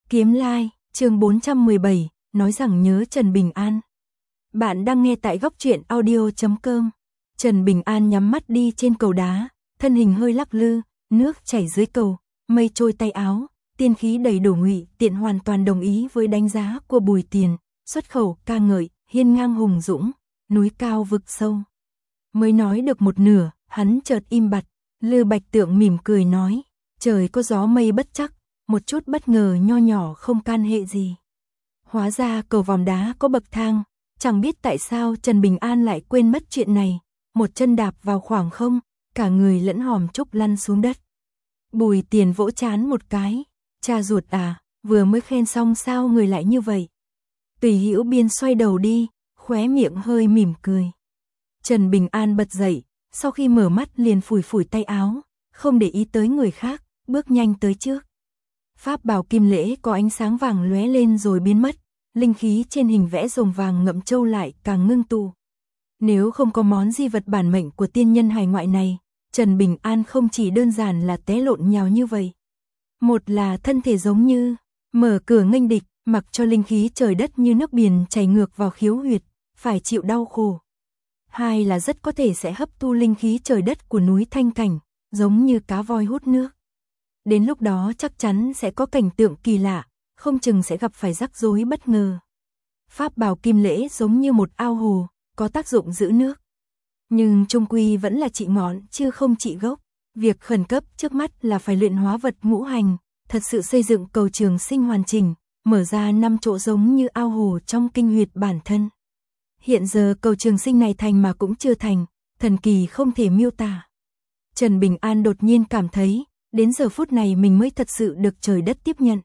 Kiếm Lai, chương 417, nói rằng nhớ Trần Bình An. Bạn đang nghe tại góc truyện audio.com. Trần Bình An nhắm mắt đi trên cầu đá, thân hình hơi lắc lư, nước chảy dưới cầu, mây trôi tay áo, tiên khí đầy đổ. Ngụy Tiện hoàn toàn đồng ý với đánh giá của Bùi Tiền, xuất khẩu ca ngợi, hiên ngang hùng dũng, núi cao vực sâu. Mới nói được một nửa, hắn chợt im bặt. Lư Bạch Tượng mỉm cười nói, trời có gió mây bất chắc, một chút bất ngờ nho nhỏ không can hệ gì. Hóa ra cầu vòm đá có bậc thang, chẳng biết tại sao Trần Bình An lại quên mất chuyện này, một chân đạp vào khoảng không, cả người lẫn hòm trúc lăn xuống đất. Bùi Tiền vỗ trán một cái, cha ruột à, vừa mới khen xong sao người lại như vậy. Tùy Hữu Biên xoay đầu đi, khóe miệng hơi mỉm cười. Trần Bình An bật dậy, sau khi mở mắt liền phủi phủi tay áo, không để ý tới người khác, bước nhanh tới trước. Pháp bảo kim lễ có ánh sáng vàng lóe lên rồi biến mất, linh khí trên hình vẽ rồng vàng ngậm châu lại càng ngưng tụ. Nếu không có món di vật bản mệnh của tiên nhân hải ngoại này, Trần Bình An không chỉ đơn giản là té lộn nhào như vậy. Một là thân thể giống như mở cửa nghênh địch, mặc cho linh khí trời đất như nước biển chảy ngược vào khiếu huyệt, phải chịu đau khổ. Hai là rất có thể sẽ hấp thu linh khí trời đất của núi Thanh Cảnh, giống như cá voi hút nước. Đến lúc đó chắc chắn sẽ có cảnh tượng kỳ lạ, không chừng sẽ gặp phải rắc rối bất ngờ. Pháp bảo kim lễ giống như một ao hồ, có tác dụng giữ nước. Nhưng chung quy vẫn là trị ngọn chứ không trị gốc. Việc khẩn cấp trước mắt là phải luyện hóa vật ngũ hành, thật sự xây dựng cầu trường sinh hoàn chỉnh, mở ra 5 chỗ giống như ao hồ trong kinh huyệt bản thân. Hiện giờ cầu trường sinh này thành mà cũng chưa thành, thần kỳ không thể miêu tả. Trần Bình An đột nhiên cảm thấy, đến giờ phút này mình mới thật sự được trời đất tiếp nhận.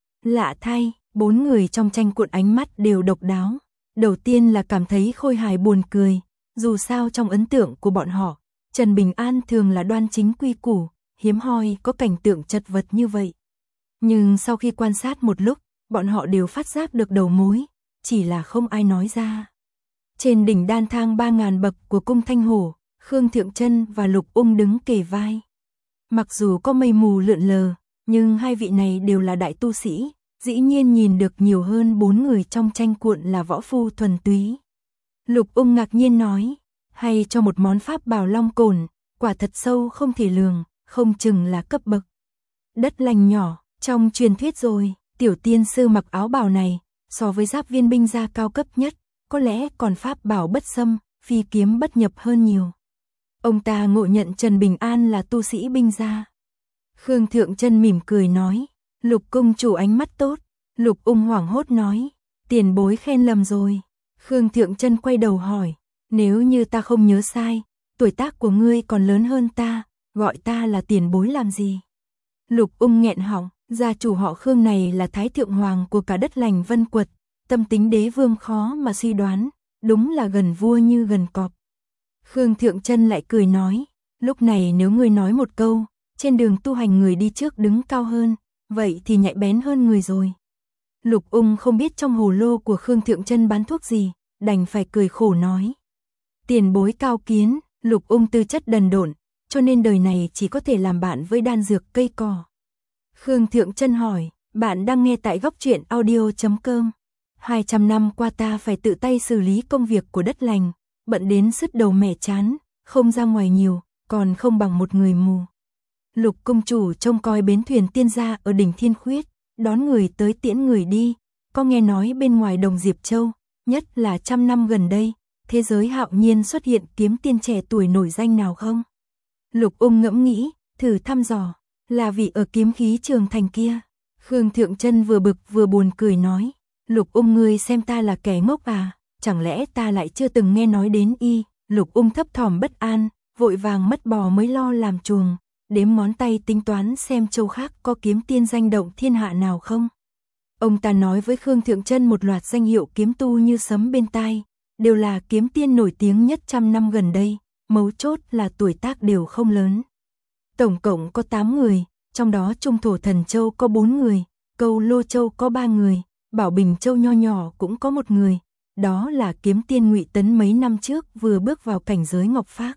Lạ thay, 4 người trong tranh cuộn ánh mắt đều độc đáo. Đầu tiên là cảm thấy khôi hài buồn cười, dù sao trong ấn tượng của bọn họ, Trần Bình An thường là đoan chính quy củ, hiếm hoi có cảnh tượng chật vật như vậy. Nhưng sau khi quan sát một lúc, bọn họ đều phát giác được đầu mối, chỉ là không ai nói ra. Trên đỉnh đan thang 3000 bậc của cung Thanh Hổ, Khương Thượng Chân và Lục Ung đứng kề vai. Mặc dù có mây mù lượn lờ, nhưng hai vị này đều là đại tu sĩ, dĩ nhiên nhìn được nhiều hơn 4 người trong tranh cuộn là võ phu thuần túy. Lục Ung ngạc nhiên nói, hay cho một món pháp bảo long cồn, quả thật sâu không thể lường, không chừng là cấp bậc đất lành nhỏ, trong truyền thuyết rồi, tiểu tiên sư mặc áo bào này, so với giáp viên binh gia cao cấp nhất, có lẽ còn pháp bảo bất xâm, phi kiếm bất nhập hơn nhiều. Ông ta ngộ nhận Trần Bình An là tu sĩ binh gia. Khương Thượng Chân mỉm cười nói, Lục công chủ ánh mắt tốt. Lục Ung hoảng hốt nói, tiền bối khen lầm rồi. Khương Thượng Chân quay đầu hỏi, nếu như ta không nhớ sai, tuổi tác của ngươi còn lớn hơn ta, gọi ta là tiền bối làm gì? Lục Ung nghẹn họng, gia chủ họ Khương này là thái thượng hoàng của cả đất lành Vân Quật, tâm tính đế vương khó mà suy đoán, đúng là gần vua như gần cọp. Khương Thượng Chân lại cười nói, lúc này nếu ngươi nói một câu, trên đường tu hành người đi trước đứng cao hơn, vậy thì nhạy bén hơn người rồi. Lục Ung không biết trong hồ lô của Khương Thượng Chân bán thuốc gì, đành phải cười khổ nói. Tiền bối cao kiến, Lục Ung tư chất đần độn, cho nên đời này chỉ có thể làm bạn với đan dược cây cỏ. Khương Thượng Chân hỏi, bạn đang nghe tại góc truyện audio.com. 200 năm qua ta phải tự tay xử lý công việc của đất lành, bận đến sứt đầu mẻ chán, không ra ngoài nhiều, còn không bằng một người mù. Lục công chủ trông coi bến thuyền tiên gia ở đỉnh Thiên Khuyết, đón người tới tiễn người đi, có nghe nói bên ngoài đồng Diệp Châu, nhất là 100 năm gần đây, thế giới hạo nhiên xuất hiện kiếm tiên trẻ tuổi nổi danh nào không? Lục Ung ngẫm nghĩ, thử thăm dò, là vị ở kiếm khí trường thành kia. Khương Thượng Chân vừa bực vừa buồn cười nói, Lục Ung ngươi xem ta là kẻ ngốc à, chẳng lẽ ta lại chưa từng nghe nói đến y? Lục Ung thấp thỏm bất an, vội vàng mất bò mới lo làm chuồng, đếm ngón tay tính toán xem châu khác có kiếm tiên danh động thiên hạ nào không. Ông ta nói với Khương Thượng Chân một loạt danh hiệu kiếm tu như sấm bên tai, đều là kiếm tiên nổi tiếng nhất 100 năm gần đây, mấu chốt là tuổi tác đều không lớn. Tổng cộng có 8 người, trong đó Trung Thổ Thần Châu có 4 người, Câu Lô Châu có 3 người, Bảo Bình Châu nho nhỏ cũng có 1 người, đó là kiếm tiên Ngụy Tấn mấy năm trước vừa bước vào cảnh giới Ngọc Phác.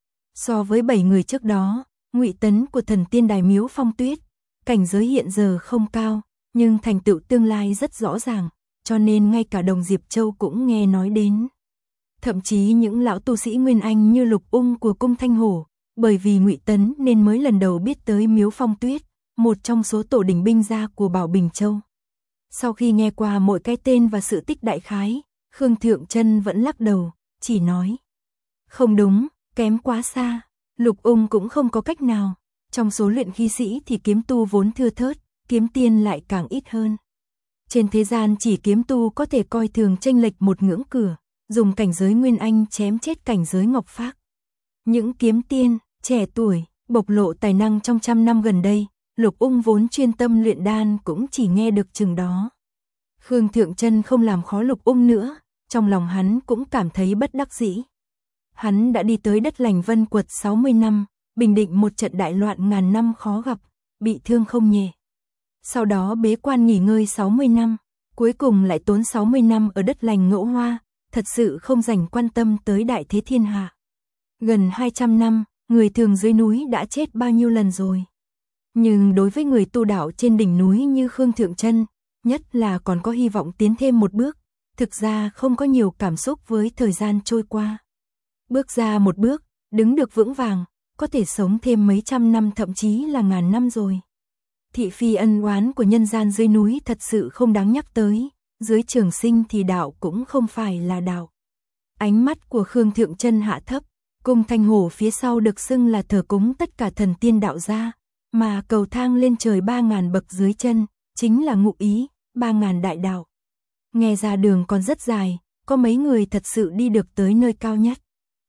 So với 7 người trước đó, Ngụy Tấn của Thần Tiên Đài Miếu Phong Tuyết, cảnh giới hiện giờ không cao, nhưng thành tựu tương lai rất rõ ràng, cho nên ngay cả Đồng Diệp Châu cũng nghe nói đến. Thậm chí những lão tu sĩ Nguyên Anh như Lục Ung của cung Thanh Hổ, bởi vì Ngụy Tấn nên mới lần đầu biết tới Miếu Phong Tuyết, một trong số tổ đỉnh binh gia của Bảo Bình Châu. Sau khi nghe qua mỗi cái tên và sự tích đại khái, Khương Thượng Chân vẫn lắc đầu, chỉ nói: "Không đúng, kém quá xa." Lục Ung cũng không có cách nào, trong số luyện khí sĩ thì kiếm tu vốn thưa thớt, kiếm tiên lại càng ít hơn. Trên thế gian chỉ kiếm tu có thể coi thường chênh lệch một ngưỡng cửa, dùng cảnh giới Nguyên Anh chém chết cảnh giới Ngọc Phác. Những kiếm tiên trẻ tuổi, bộc lộ tài năng trong trăm năm gần đây, Lục Ung vốn chuyên tâm luyện đan cũng chỉ nghe được chừng đó. Khương Thượng Chân không làm khó Lục Ung nữa, trong lòng hắn cũng cảm thấy bất đắc dĩ. Hắn đã đi tới đất lành Vân Quật 60 năm, bình định một trận đại loạn ngàn năm khó gặp, bị thương không nhẹ. Sau đó bế quan nghỉ ngơi 60 năm, cuối cùng lại tốn 60 năm ở đất lành Ngẫu Hoa, thật sự không dành quan tâm tới đại thế thiên hạ. Gần 200 năm, người thường dưới núi đã chết bao nhiêu lần rồi. Nhưng đối với người tu đạo trên đỉnh núi như Khương Thượng Chân, nhất là còn có hy vọng tiến thêm một bước, thực ra không có nhiều cảm xúc với thời gian trôi qua. Bước ra một bước, đứng được vững vàng, có thể sống thêm mấy trăm năm thậm chí là ngàn năm rồi. Thị phi ân oán của nhân gian dưới núi thật sự không đáng nhắc tới, dưới trường sinh thì đạo cũng không phải là đạo. Ánh mắt của Khương Thượng Chân hạ thấp, cung Thanh Hổ phía sau được xưng là thờ cúng tất cả thần tiên đạo gia, mà cầu thang lên trời 3.000 bậc dưới chân, chính là ngụ ý, 3.000 đại đạo. Nghe ra đường còn rất dài, có mấy người thật sự đi được tới nơi cao nhất.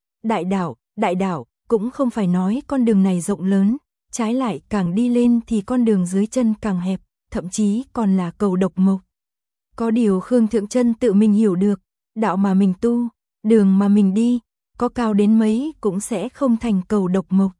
Đại đạo, cũng không phải nói con đường này rộng lớn, trái lại càng đi lên thì con đường dưới chân càng hẹp, thậm chí còn là cầu độc mộc. Có điều Khương Thượng Chân tự mình hiểu được, đạo mà mình tu, đường mà mình đi, có cao đến mấy cũng sẽ không thành cầu độc mộc.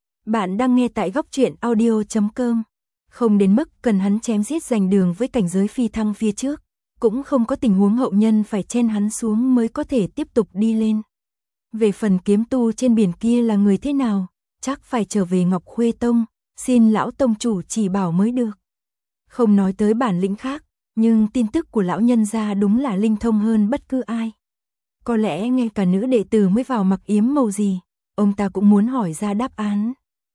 Bạn đang nghe tại góc truyện audio.com. Không đến mức cần hắn chém giết giành đường với cảnh giới phi thăng phía trước, cũng không có tình huống hậu nhân phải chen hắn xuống mới có thể tiếp tục đi lên. Về phần kiếm tu trên biển kia là người thế nào, chắc phải trở về Ngọc Khuê Tông, xin lão tông chủ chỉ bảo mới được. Không nói tới bản lĩnh khác, nhưng tin tức của lão nhân gia đúng là linh thông hơn bất cứ ai. Có lẽ ngay cả nữ đệ tử mới vào mặc yếm màu gì, ông ta cũng muốn hỏi ra đáp án.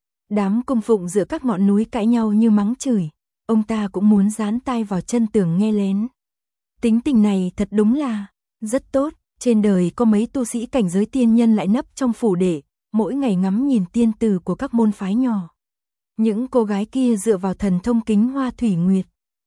Đám cung phụng giữa các ngọn núi cãi nhau như mắng chửi, ông ta cũng muốn dán tai vào chân tường nghe lén. Tính tình này thật đúng là rất tốt, trên đời có mấy tu sĩ cảnh giới tiên nhân lại nấp trong phủ đệ, mỗi ngày ngắm nhìn tiên tử của các môn phái nhỏ. Những cô gái kia dựa vào thần thông kính hoa thủy nguyệt.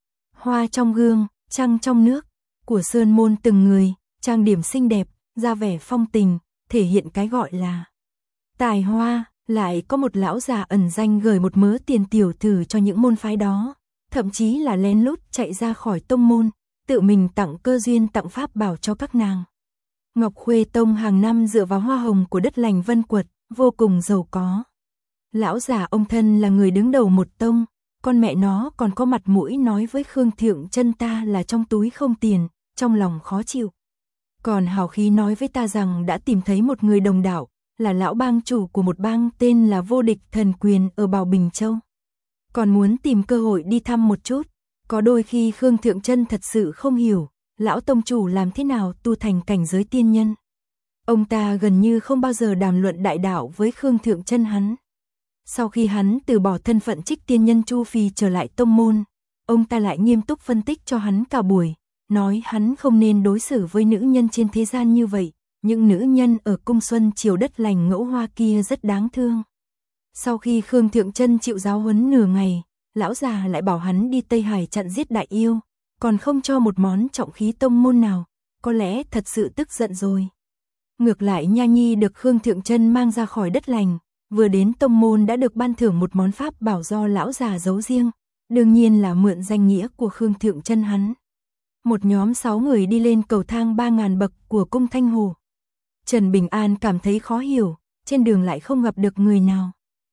Hoa trong gương, trăng trong nước, của sơn môn từng người, trang điểm xinh đẹp, ra vẻ phong tình, thể hiện cái gọi là tài hoa. Lại có một lão già ẩn danh gửi một mớ tiền tiểu thử cho những môn phái đó, thậm chí là lén lút chạy ra khỏi tông môn, tự mình tặng cơ duyên tặng pháp bảo cho các nàng. Ngọc Khuê Tông hàng năm dựa vào hoa hồng của đất lành Vân Quật, vô cùng giàu có. Lão già ông thân là người đứng đầu một tông, con mẹ nó còn có mặt mũi nói với Khương Thượng Chân ta là trong túi không tiền, trong lòng khó chịu. Còn hào khí nói với ta rằng đã tìm thấy một người đồng đạo, là lão bang chủ của một bang tên là Vô Địch Thần Quyền ở Bảo Bình Châu. Còn muốn tìm cơ hội đi thăm một chút, có đôi khi Khương Thượng Chân thật sự không hiểu, lão tông chủ làm thế nào tu thành cảnh giới tiên nhân. Ông ta gần như không bao giờ đàm luận đại đạo với Khương Thượng Chân hắn. Sau khi hắn từ bỏ thân phận trích tiên nhân Chu Phi trở lại tông môn, ông ta lại nghiêm túc phân tích cho hắn cả buổi, nói hắn không nên đối xử với nữ nhân trên thế gian như vậy. Những nữ nhân ở cung Xuân Triều đất lành Ngẫu Hoa kia rất đáng thương. Sau khi Khương Thượng Chân chịu giáo huấn nửa ngày, lão già lại bảo hắn đi Tây Hải chặn giết đại yêu, còn không cho một món trọng khí tông môn nào, có lẽ thật sự tức giận rồi. Ngược lại Nha Nhi được Khương Thượng Chân mang ra khỏi đất lành, vừa đến tông môn đã được ban thưởng một món pháp bảo do lão già giấu riêng, đương nhiên là mượn danh nghĩa của Khương Thượng Chân hắn. Một nhóm 6 người đi lên cầu thang 3.000 bậc của cung Thanh Hổ. Trần Bình An cảm thấy khó hiểu, trên đường lại không gặp được người nào.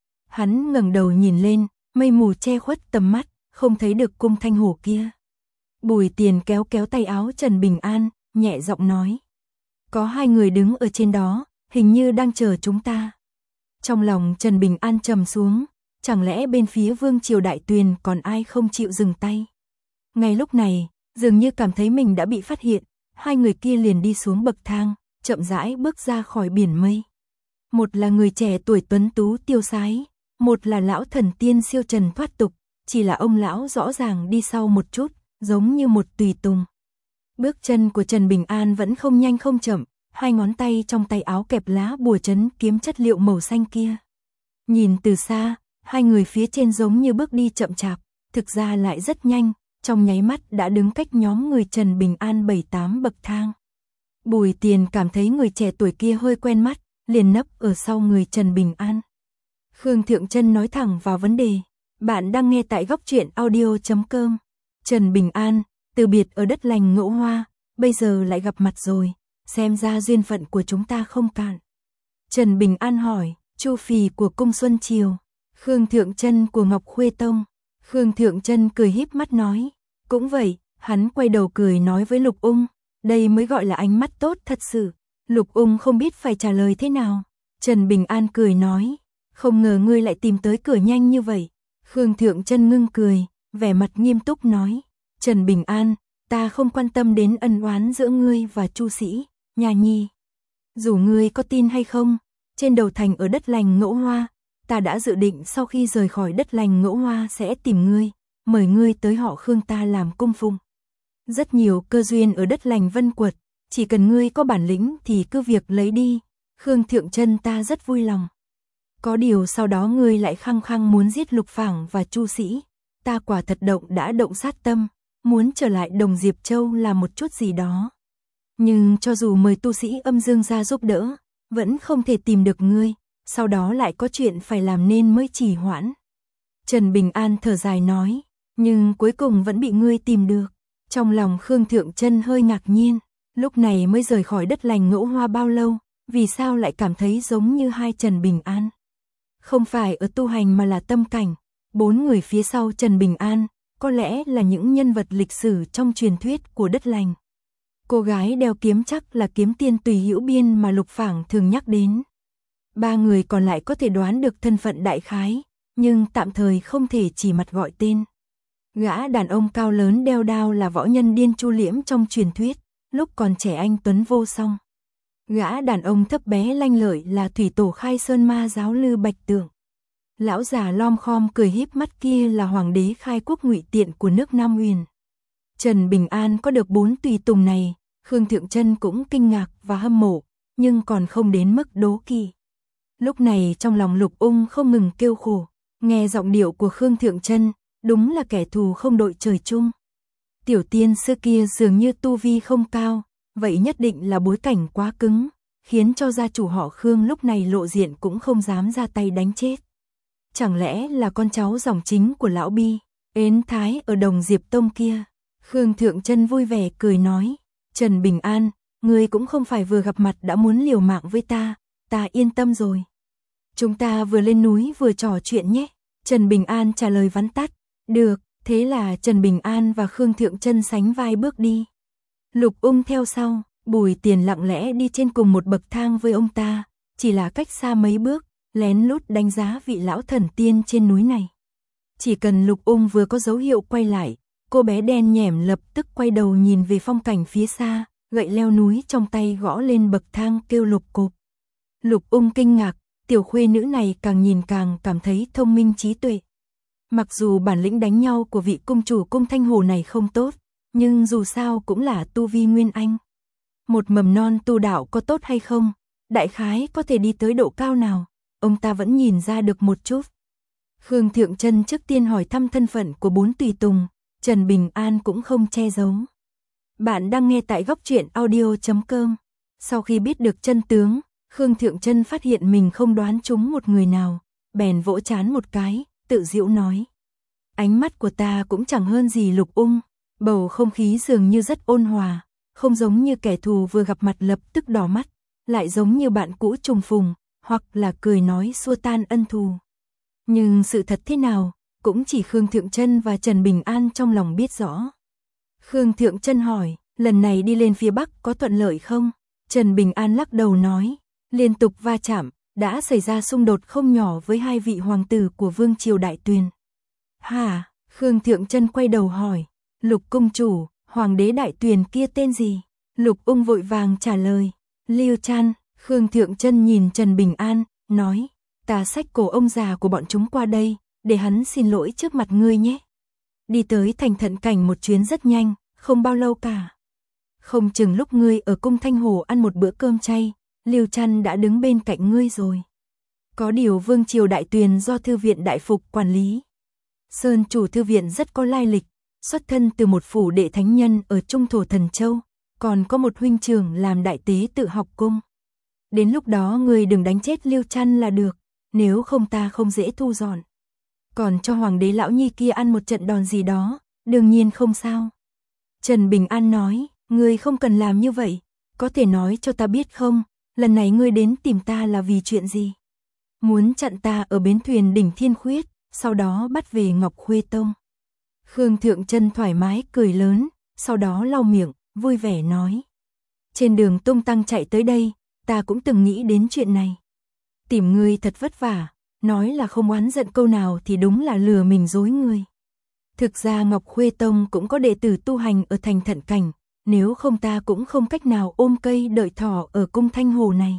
Hắn ngẩng đầu nhìn lên, mây mù che khuất tầm mắt, không thấy được cung Thanh Hổ kia. Bùi Tiền kéo kéo tay áo Trần Bình An, nhẹ giọng nói. Có 2 người đứng ở trên đó, hình như đang chờ chúng ta. Trong lòng Trần Bình An trầm xuống, chẳng lẽ bên phía Vương Triều Đại Tuyền còn ai không chịu dừng tay. Ngay lúc này, dường như cảm thấy mình đã bị phát hiện, hai người kia liền đi xuống bậc thang, chậm rãi bước ra khỏi biển mây. Một là người trẻ tuổi tuấn tú tiêu sái, một là lão thần tiên siêu trần thoát tục, chỉ là ông lão rõ ràng đi sau một chút, giống như một tùy tùng. Bước chân của Trần Bình An vẫn không nhanh không chậm, hai ngón tay trong tay áo kẹp lá bùa trấn kiếm chất liệu màu xanh kia. Nhìn từ xa, hai người phía trên giống như bước đi chậm chạp, thực ra lại rất nhanh, trong nháy mắt đã đứng cách nhóm người Trần Bình An 7-8 bậc thang. Bùi Tiền cảm thấy người trẻ tuổi kia hơi quen mắt, liền nấp ở sau người Trần Bình An. Khương Thượng Trân nói thẳng vào vấn đề. Bạn đang nghe tại góc truyện audio.com. Trần Bình An, từ biệt ở đất lành Ngẫu Hoa, bây giờ lại gặp mặt rồi, xem ra duyên phận của chúng ta không cạn. Trần Bình An hỏi, Chu Phì của Cung Xuân Triều, Khương Thượng Trân của Ngọc Khuê Tông. Khương Thượng Trân cười híp mắt nói, cũng vậy, hắn quay đầu cười nói với Lục Ung, đây mới gọi là ánh mắt tốt thật sự. Lục Ung không biết phải trả lời thế nào. Trần Bình An cười nói, không ngờ ngươi lại tìm tới cửa nhanh như vậy. Khương Thượng Trân ngưng cười, vẻ mặt nghiêm túc nói, Trần Bình An, ta không quan tâm đến ân oán giữa ngươi và Chu Sĩ, nhà nhi. Dù ngươi có tin hay không, trên đầu thành ở đất lành Ngẫu Hoa, ta đã dự định sau khi rời khỏi đất lành Ngẫu Hoa sẽ tìm ngươi, mời ngươi tới họ Khương ta làm cung phụng. Rất nhiều cơ duyên ở đất lành Vân Quật, chỉ cần ngươi có bản lĩnh thì cứ việc lấy đi. Khương Thượng Trân ta rất vui lòng. Có điều sau đó ngươi lại khăng khăng muốn giết Lục Phảng và Chu Sĩ, ta quả thật đã động sát tâm, muốn trở lại Đồng Diệp Châu làm một chút gì đó. Nhưng cho dù mời tu sĩ âm dương ra giúp đỡ, vẫn không thể tìm được ngươi, sau đó lại có chuyện phải làm nên mới trì hoãn. Trần Bình An thở dài nói, nhưng cuối cùng vẫn bị ngươi tìm được. Trong lòng Khương Thượng Trân hơi ngạc nhiên, lúc này mới rời khỏi đất lành Ngẫu Hoa bao lâu, vì sao lại cảm thấy giống như hai Trần Bình An. Không phải ở tu hành mà là tâm cảnh, bốn người phía sau Trần Bình An, có lẽ là những nhân vật lịch sử trong truyền thuyết của đất lành. Cô gái đeo kiếm chắc là kiếm tiên Tùy Hữu Biên mà Lục Phảng thường nhắc đến. Ba người còn lại có thể đoán được thân phận đại khái, nhưng tạm thời không thể chỉ mặt gọi tên. Gã đàn ông cao lớn đeo đao là võ nhân Điên Chu Liễm trong truyền thuyết, lúc còn trẻ anh tuấn vô song. Gã đàn ông thấp bé lanh lợi là thủy tổ Khai Sơn Ma giáo Lư Bạch Tượng. Lão già lom khom cười híp mắt kia là hoàng đế khai quốc Ngụy Tiện của nước Nam Huyền. Trần Bình An có được 4 tùy tùng này, Khương Thượng Trân cũng kinh ngạc và hâm mộ, nhưng còn không đến mức đố kỵ. Lúc này trong lòng Lục Ung không ngừng kêu khổ, nghe giọng điệu của Khương Thượng Trân, đúng là kẻ thù không đội trời chung. Tiểu tiên sư kia dường như tu vi không cao, vậy nhất định là bối cảnh quá cứng, khiến cho gia chủ họ Khương lúc này lộ diện cũng không dám ra tay đánh chết. Chẳng lẽ là con cháu dòng chính của lão Bi, Ến Thái ở Đồng Diệp Tông kia? Khương Thượng Trân vui vẻ cười nói, Trần Bình An, ngươi cũng không phải vừa gặp mặt đã muốn liều mạng với ta yên tâm rồi. Chúng ta vừa lên núi vừa trò chuyện nhé. Trần Bình An trả lời vắn tắt, được, thế là Trần Bình An và Khương Thượng Trân sánh vai bước đi. Lục Ung theo sau, Bùi Tiền lặng lẽ đi trên cùng một bậc thang với ông ta, chỉ là cách xa mấy bước, lén lút đánh giá vị lão thần tiên trên núi này. Chỉ cần Lục Ung vừa có dấu hiệu quay lại, cô bé đen nhẻm lập tức quay đầu nhìn về phong cảnh phía xa, gậy leo núi trong tay gõ lên bậc thang kêu lục cộp. Lục Ung kinh ngạc, tiểu khuê nữ này càng nhìn càng cảm thấy thông minh trí tuệ. Mặc dù bản lĩnh đánh nhau của vị cung chủ Cung Thanh Hồ này không tốt, nhưng dù sao cũng là tu vi nguyên anh. Một mầm non tu đạo có tốt hay không, đại khái có thể đi tới độ cao nào, ông ta vẫn nhìn ra được một chút. Khương Thượng Trân trước tiên hỏi thăm thân phận của 4 tùy tùng, Trần Bình An cũng không che giấu. Bạn đang nghe tại góc truyện audio.com. Sau khi biết được chân tướng, Khương Thượng Trân phát hiện mình không đoán trúng một người nào, bèn vỗ trán một cái, tự giễu nói. Ánh mắt của ta cũng chẳng hơn gì Lục Ung, bầu không khí dường như rất ôn hòa, không giống như kẻ thù vừa gặp mặt lập tức đỏ mắt, lại giống như bạn cũ trùng phùng, hoặc là cười nói xua tan ân thù. Nhưng sự thật thế nào, cũng chỉ Khương Thượng Trân và Trần Bình An trong lòng biết rõ. Khương Thượng Trân hỏi, lần này đi lên phía Bắc có thuận lợi không? Trần Bình An lắc đầu nói, liên tục va chạm, đã xảy ra xung đột không nhỏ với 2 vị hoàng tử của Vương Triều Đại Tuyền. Hả? Khương Thượng Trân quay đầu hỏi, Lục cung chủ, hoàng đế đại tuyền kia tên gì? Lục Ung vội vàng trả lời. Lưu Trăn. Khương Thượng Chân nhìn Trần Bình An, nói, ta xách cổ ông già của bọn chúng qua đây, để hắn xin lỗi trước mặt ngươi nhé. Đi tới thành Thận Cảnh một chuyến rất nhanh, không bao lâu cả. Không chừng lúc ngươi ở cung Thanh Hồ ăn một bữa cơm chay, Lưu Trăn đã đứng bên cạnh ngươi rồi. Có điều vương triều đại tuyền do thư viện đại phục quản lý. Sơn chủ thư viện rất có lai lịch, xuất thân từ một phủ đệ thánh nhân ở Trung Thổ Thần Châu, còn có một huynh trưởng làm đại tế tự học cung. Đến lúc đó ngươi đừng đánh chết Lưu Trăn là được, nếu không ta không dễ thu dọn. Còn cho hoàng đế lão nhi kia ăn một trận đòn gì đó, đương nhiên không sao. Trần Bình An nói, ngươi không cần làm như vậy, có thể nói cho ta biết không, lần này ngươi đến tìm ta là vì chuyện gì? Muốn chặn ta ở bến thuyền đỉnh Thiên Khuyết, sau đó bắt về Ngọc Khuê Tông. Khương Thượng Chân thoải mái cười lớn, sau đó lau miệng, vui vẻ nói. Trên đường tung tăng chạy tới đây, ta cũng từng nghĩ đến chuyện này. Tìm ngươi thật vất vả, nói là không oán giận câu nào thì đúng là lừa mình dối ngươi. Thực ra Ngọc Khuê Tông cũng có đệ tử tu hành ở thành Thận Cảnh, nếu không ta cũng không cách nào ôm cây đợi thỏ ở cung Thanh Hồ này.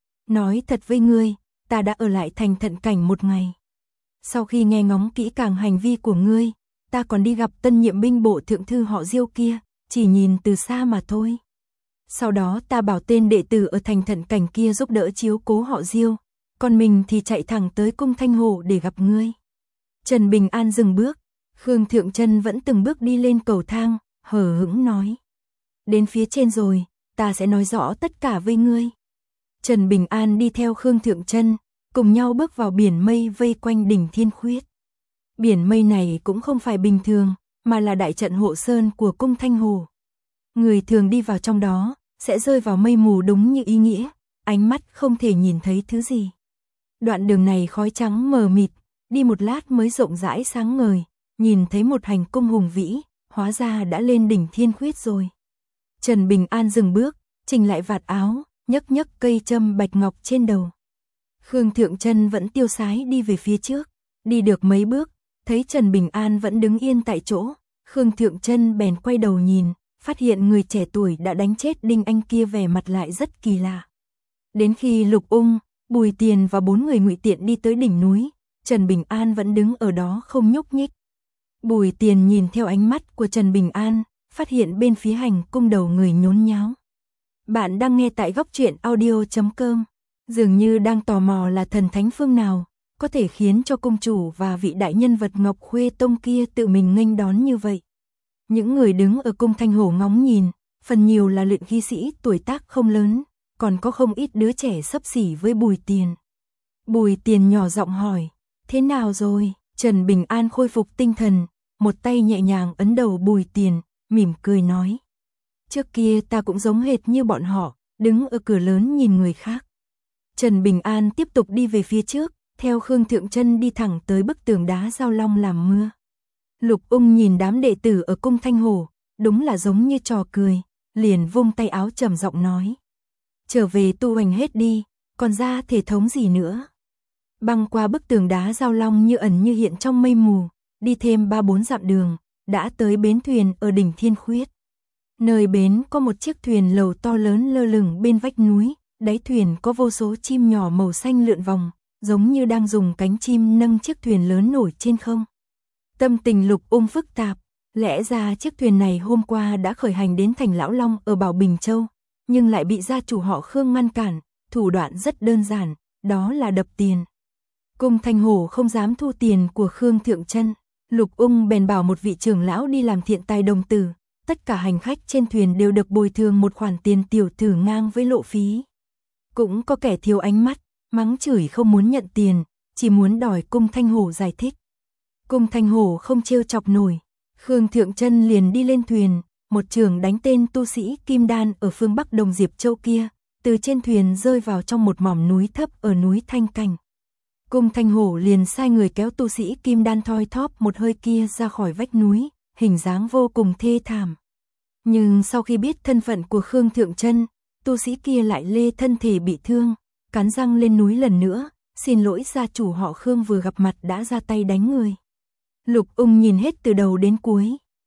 Nói thật với ngươi, ta đã ở lại thành Thận Cảnh một ngày. Sau khi nghe ngóng kỹ càng hành vi của ngươi, ta còn đi gặp tân nhiệm binh bộ thượng thư họ Diêu kia, chỉ nhìn từ xa mà thôi. Sau đó ta bảo tên đệ tử ở thành Thận Cảnh kia giúp đỡ chiếu cố họ Diêu, còn mình thì chạy thẳng tới cung Thanh Hồ để gặp ngươi. Trần Bình An dừng bước, Khương Thượng Chân vẫn từng bước đi lên cầu thang, hờ hững nói. Đến phía trên rồi, ta sẽ nói rõ tất cả với ngươi. Trần Bình An đi theo Khương Thượng Chân, cùng nhau bước vào biển mây vây quanh đỉnh Thiên Khuyết. Biển mây này cũng không phải bình thường, mà là đại trận hộ sơn của cung Thanh Hồ. Người thường đi vào trong đó, sẽ rơi vào mây mù đúng như ý nghĩa, ánh mắt không thể nhìn thấy thứ gì. Đoạn đường này khói trắng mờ mịt, đi một lát mới rộng rãi sáng ngời, nhìn thấy một hành cung hùng vĩ, hóa ra đã lên đỉnh Thiên Khuyết rồi. Trần Bình An dừng bước, chỉnh lại vạt áo, nhấc nhấc cây châm bạch ngọc trên đầu. Khương Thượng Chân vẫn tiêu sái đi về phía trước, đi được mấy bước, thấy Trần Bình An vẫn đứng yên tại chỗ, Khương Thượng Chân bèn quay đầu nhìn, phát hiện người trẻ tuổi đã đánh chết Đinh Anh kia vẻ mặt lại rất kỳ lạ. Đến khi Lục Ung, Bùi Tiền và 4 người ngụy tiện đi tới đỉnh núi, Trần Bình An vẫn đứng ở đó không nhúc nhích. Bùi Tiền nhìn theo ánh mắt của Trần Bình An, phát hiện bên phía hành cung đầu người nhốn nháo. Bạn đang nghe tại góc truyện audio.com, dường như đang tò mò là thần thánh phương nào, có thể khiến cho công chủ và vị đại nhân vật Ngọc Khuê Tông kia tự mình nghênh đón như vậy. Những người đứng ở cung Thanh Hồ ngóng nhìn, phần nhiều là luyện khí sĩ tuổi tác không lớn, còn có không ít đứa trẻ xấp xỉ với Bùi Tiền. Bùi Tiền nhỏ giọng hỏi, thế nào rồi? Trần Bình An khôi phục tinh thần, một tay nhẹ nhàng ấn đầu Bùi Tiền, mỉm cười nói. Trước kia ta cũng giống hệt như bọn họ, đứng ở cửa lớn nhìn người khác. Trần Bình An tiếp tục đi về phía trước, theo Khương Thượng Chân đi thẳng tới bức tường đá giao long làm mưa. Lục Ung nhìn đám đệ tử ở cung Thanh Hồ, đúng là giống như trò cười, liền vung tay áo trầm giọng nói. Trở về tu hành hết đi, còn ra thể thống gì nữa. Băng qua bức tường đá giao long như ẩn như hiện trong mây mù, đi thêm 3-4 dặm đường, đã tới bến thuyền ở đỉnh Thiên Khuyết. Nơi bến có một chiếc thuyền lầu to lớn lơ lửng bên vách núi, đáy thuyền có vô số chim nhỏ màu xanh lượn vòng, giống như đang dùng cánh chim nâng chiếc thuyền lớn nổi trên không. Tâm tình Lục Ung phức tạp, lẽ ra chiếc thuyền này hôm qua đã khởi hành đến thành Lão Long ở Bảo Bình Châu, nhưng lại bị gia chủ họ Khương ngăn cản, thủ đoạn rất đơn giản, đó là đập tiền. Cung Thanh Hồ không dám thu tiền của Khương Thượng Chân, Lục Ung bèn bảo một vị trưởng lão đi làm thiện tài đồng tử, tất cả hành khách trên thuyền đều được bồi thường một khoản tiền tiểu tử ngang với lộ phí. Cũng có kẻ thiếu ánh mắt, mắng chửi không muốn nhận tiền, chỉ muốn đòi Cung Thanh Hồ giải thích. Cung Thanh Hồ không trêu chọc nổi, Khương Thượng Chân liền đi lên thuyền, một chưởng đánh tên tu sĩ Kim Đan ở phương Bắc Đồng Diệp Châu kia, từ trên thuyền rơi vào trong một mỏm núi thấp ở núi Thanh Cảnh. Cung Thanh Hồ liền sai người kéo tu sĩ Kim Đan thoi thóp một hơi kia ra khỏi vách núi, hình dáng vô cùng thê thảm. Nhưng sau khi biết thân phận của Khương Thượng Chân, tu sĩ kia lại lê thân thể bị thương, cắn răng lên núi lần nữa, xin lỗi gia chủ họ Khương vừa gặp mặt đã ra tay đánh người. Lục Ung nhìn hết từ đầu đến cuối,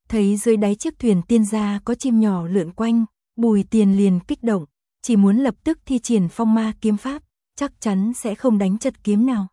thấy dưới đáy chiếc thuyền tiên gia có chim nhỏ lượn quanh, Bùi Tiền liền kích động, chỉ muốn lập tức thi triển phong ma kiếm pháp, chắc chắn sẽ không đánh chật kiếm nào.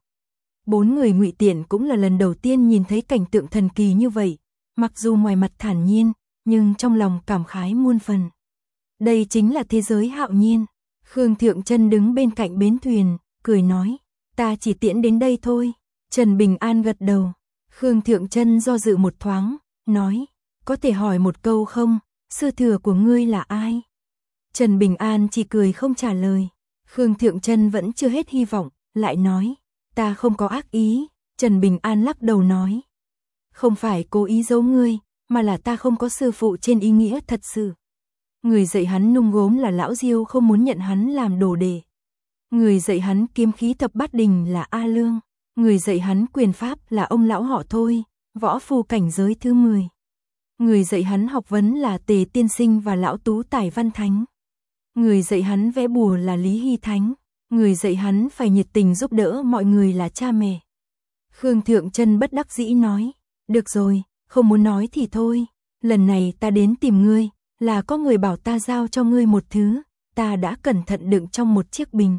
4 người Ngụy Tiện cũng là lần đầu tiên nhìn thấy cảnh tượng thần kỳ như vậy, mặc dù ngoài mặt thản nhiên, nhưng trong lòng cảm khái muôn phần. Đây chính là thế giới hạo nhiên. Khương Thượng Chân đứng bên cạnh bến thuyền, cười nói, ta chỉ tiễn đến đây thôi. Trần Bình An gật đầu. Khương Thượng Chân do dự một thoáng, nói, có thể hỏi một câu không, sư thừa của ngươi là ai? Trần Bình An chỉ cười không trả lời. Khương Thượng Chân vẫn chưa hết hy vọng, lại nói, ta không có ác ý. Trần Bình An lắc đầu nói, không phải cố ý giấu ngươi, mà là ta không có sư phụ trên ý nghĩa thật sự. Người dạy hắn nung gốm là lão Diêu không muốn nhận hắn làm đồ đệ. Người dạy hắn kiếm khí thập bát đình là A Lương. Người dạy hắn quyền pháp là ông lão họ Thôi, võ phu cảnh giới thứ 10. Người dạy hắn học vấn là Tề Tiên Sinh và lão Tú Tài Văn Thánh. Người dạy hắn vẽ bùa là Lý Hy Thánh. Người dạy hắn phải nhiệt tình giúp đỡ mọi người là cha mẹ. Khương Thượng Chân bất đắc dĩ nói, được rồi, không muốn nói thì thôi. Lần này ta đến tìm ngươi, là có người bảo ta giao cho ngươi một thứ, ta đã cẩn thận đựng trong một chiếc bình.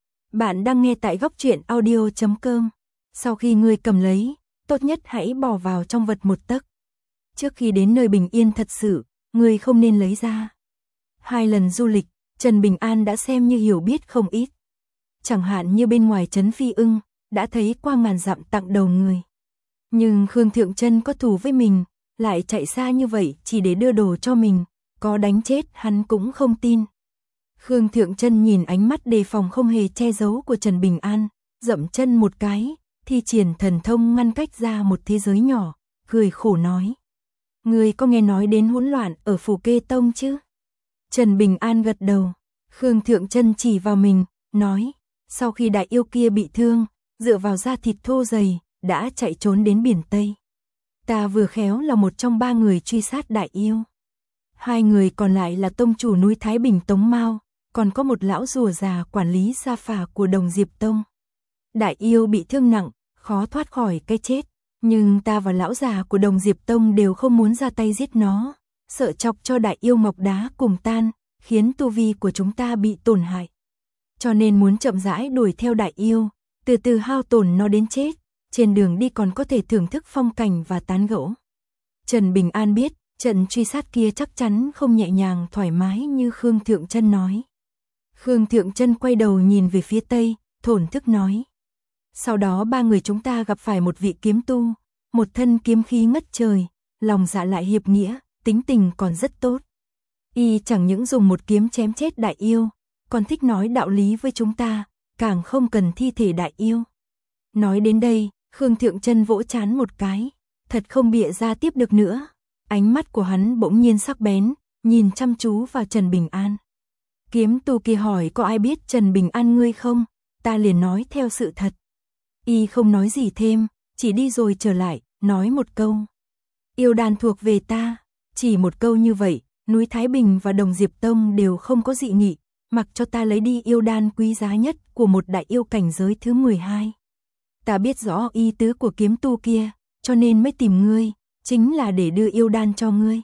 Bạn đang nghe tại góc truyện audio.com. Sau khi ngươi cầm lấy, tốt nhất hãy bỏ vào trong vật một tấc. Trước khi đến nơi bình yên thật sự, ngươi không nên lấy ra. 2 lần du lịch, Trần Bình An đã xem như hiểu biết không ít. Chẳng hạn như bên ngoài trấn Phi Ưng, đã thấy qua ngàn dặm tặng đầu người. Nhưng Khương Thượng Chân có thù với mình, lại chạy xa như vậy chỉ để đưa đồ cho mình, có đánh chết hắn cũng không tin. Khương Thượng Chân nhìn ánh mắt đề phòng không hề che giấu của Trần Bình An, dậm chân một cái, thi triển thần thông ngăn cách ra một thế giới nhỏ, cười khổ nói, ngươi có nghe nói đến hỗn loạn ở Phù Kê Tông chứ? Trần Bình An gật đầu. Khương Thượng Chân chỉ vào mình, nói, sau khi đại yêu kia bị thương, dựa vào da thịt thô dày, đã chạy trốn đến biển Tây. Ta vừa khéo là một trong 3 người truy sát đại yêu. 2 người còn lại là tông chủ núi Thái Bình Tống Mao, còn có một lão rùa già quản lý gia phả của Đồng Diệp Tông. Đại yêu bị thương nặng, khó thoát khỏi cái chết, nhưng ta và lão già của Đồng Diệp Tông đều không muốn ra tay giết nó, sợ chọc cho đại yêu mọc đá cùng tan, khiến tu vi của chúng ta bị tổn hại. Cho nên muốn chậm rãi đuổi theo đại yêu, từ từ hao tổn nó đến chết, trên đường đi còn có thể thưởng thức phong cảnh và tán gẫu. Trần Bình An biết, trận truy sát kia chắc chắn không nhẹ nhàng thoải mái như Khương Thượng Chân nói. Khương Thượng Chân quay đầu nhìn về phía tây, thổn thức nói. Sau đó 3 người chúng ta gặp phải một vị kiếm tu, một thân kiếm khí ngất trời, lòng dạ lại hiệp nghĩa, tính tình còn rất tốt. Y chẳng những dùng một kiếm chém chết đại yêu, còn thích nói đạo lý với chúng ta, càng không cần thi thể đại yêu. Nói đến đây, Khương Thượng Chân vỗ trán một cái, thật không bịa ra tiếp được nữa. Ánh mắt của hắn bỗng nhiên sắc bén, nhìn chăm chú vào Trần Bình An. Kiếm tu kia hỏi có ai biết Trần Bình An ngươi không? Ta liền nói theo sự thật. Y không nói gì thêm, chỉ đi rồi trở lại, nói một câu. Yêu đan thuộc về ta. Chỉ một câu như vậy, núi Thái Bình và Đồng Diệp Tông đều không có dị nghị, mặc cho ta lấy đi yêu đan quý giá nhất của một đại yêu cảnh giới thứ 12. Ta biết rõ ý tứ của kiếm tu kia, cho nên mới tìm ngươi, chính là để đưa yêu đan cho ngươi.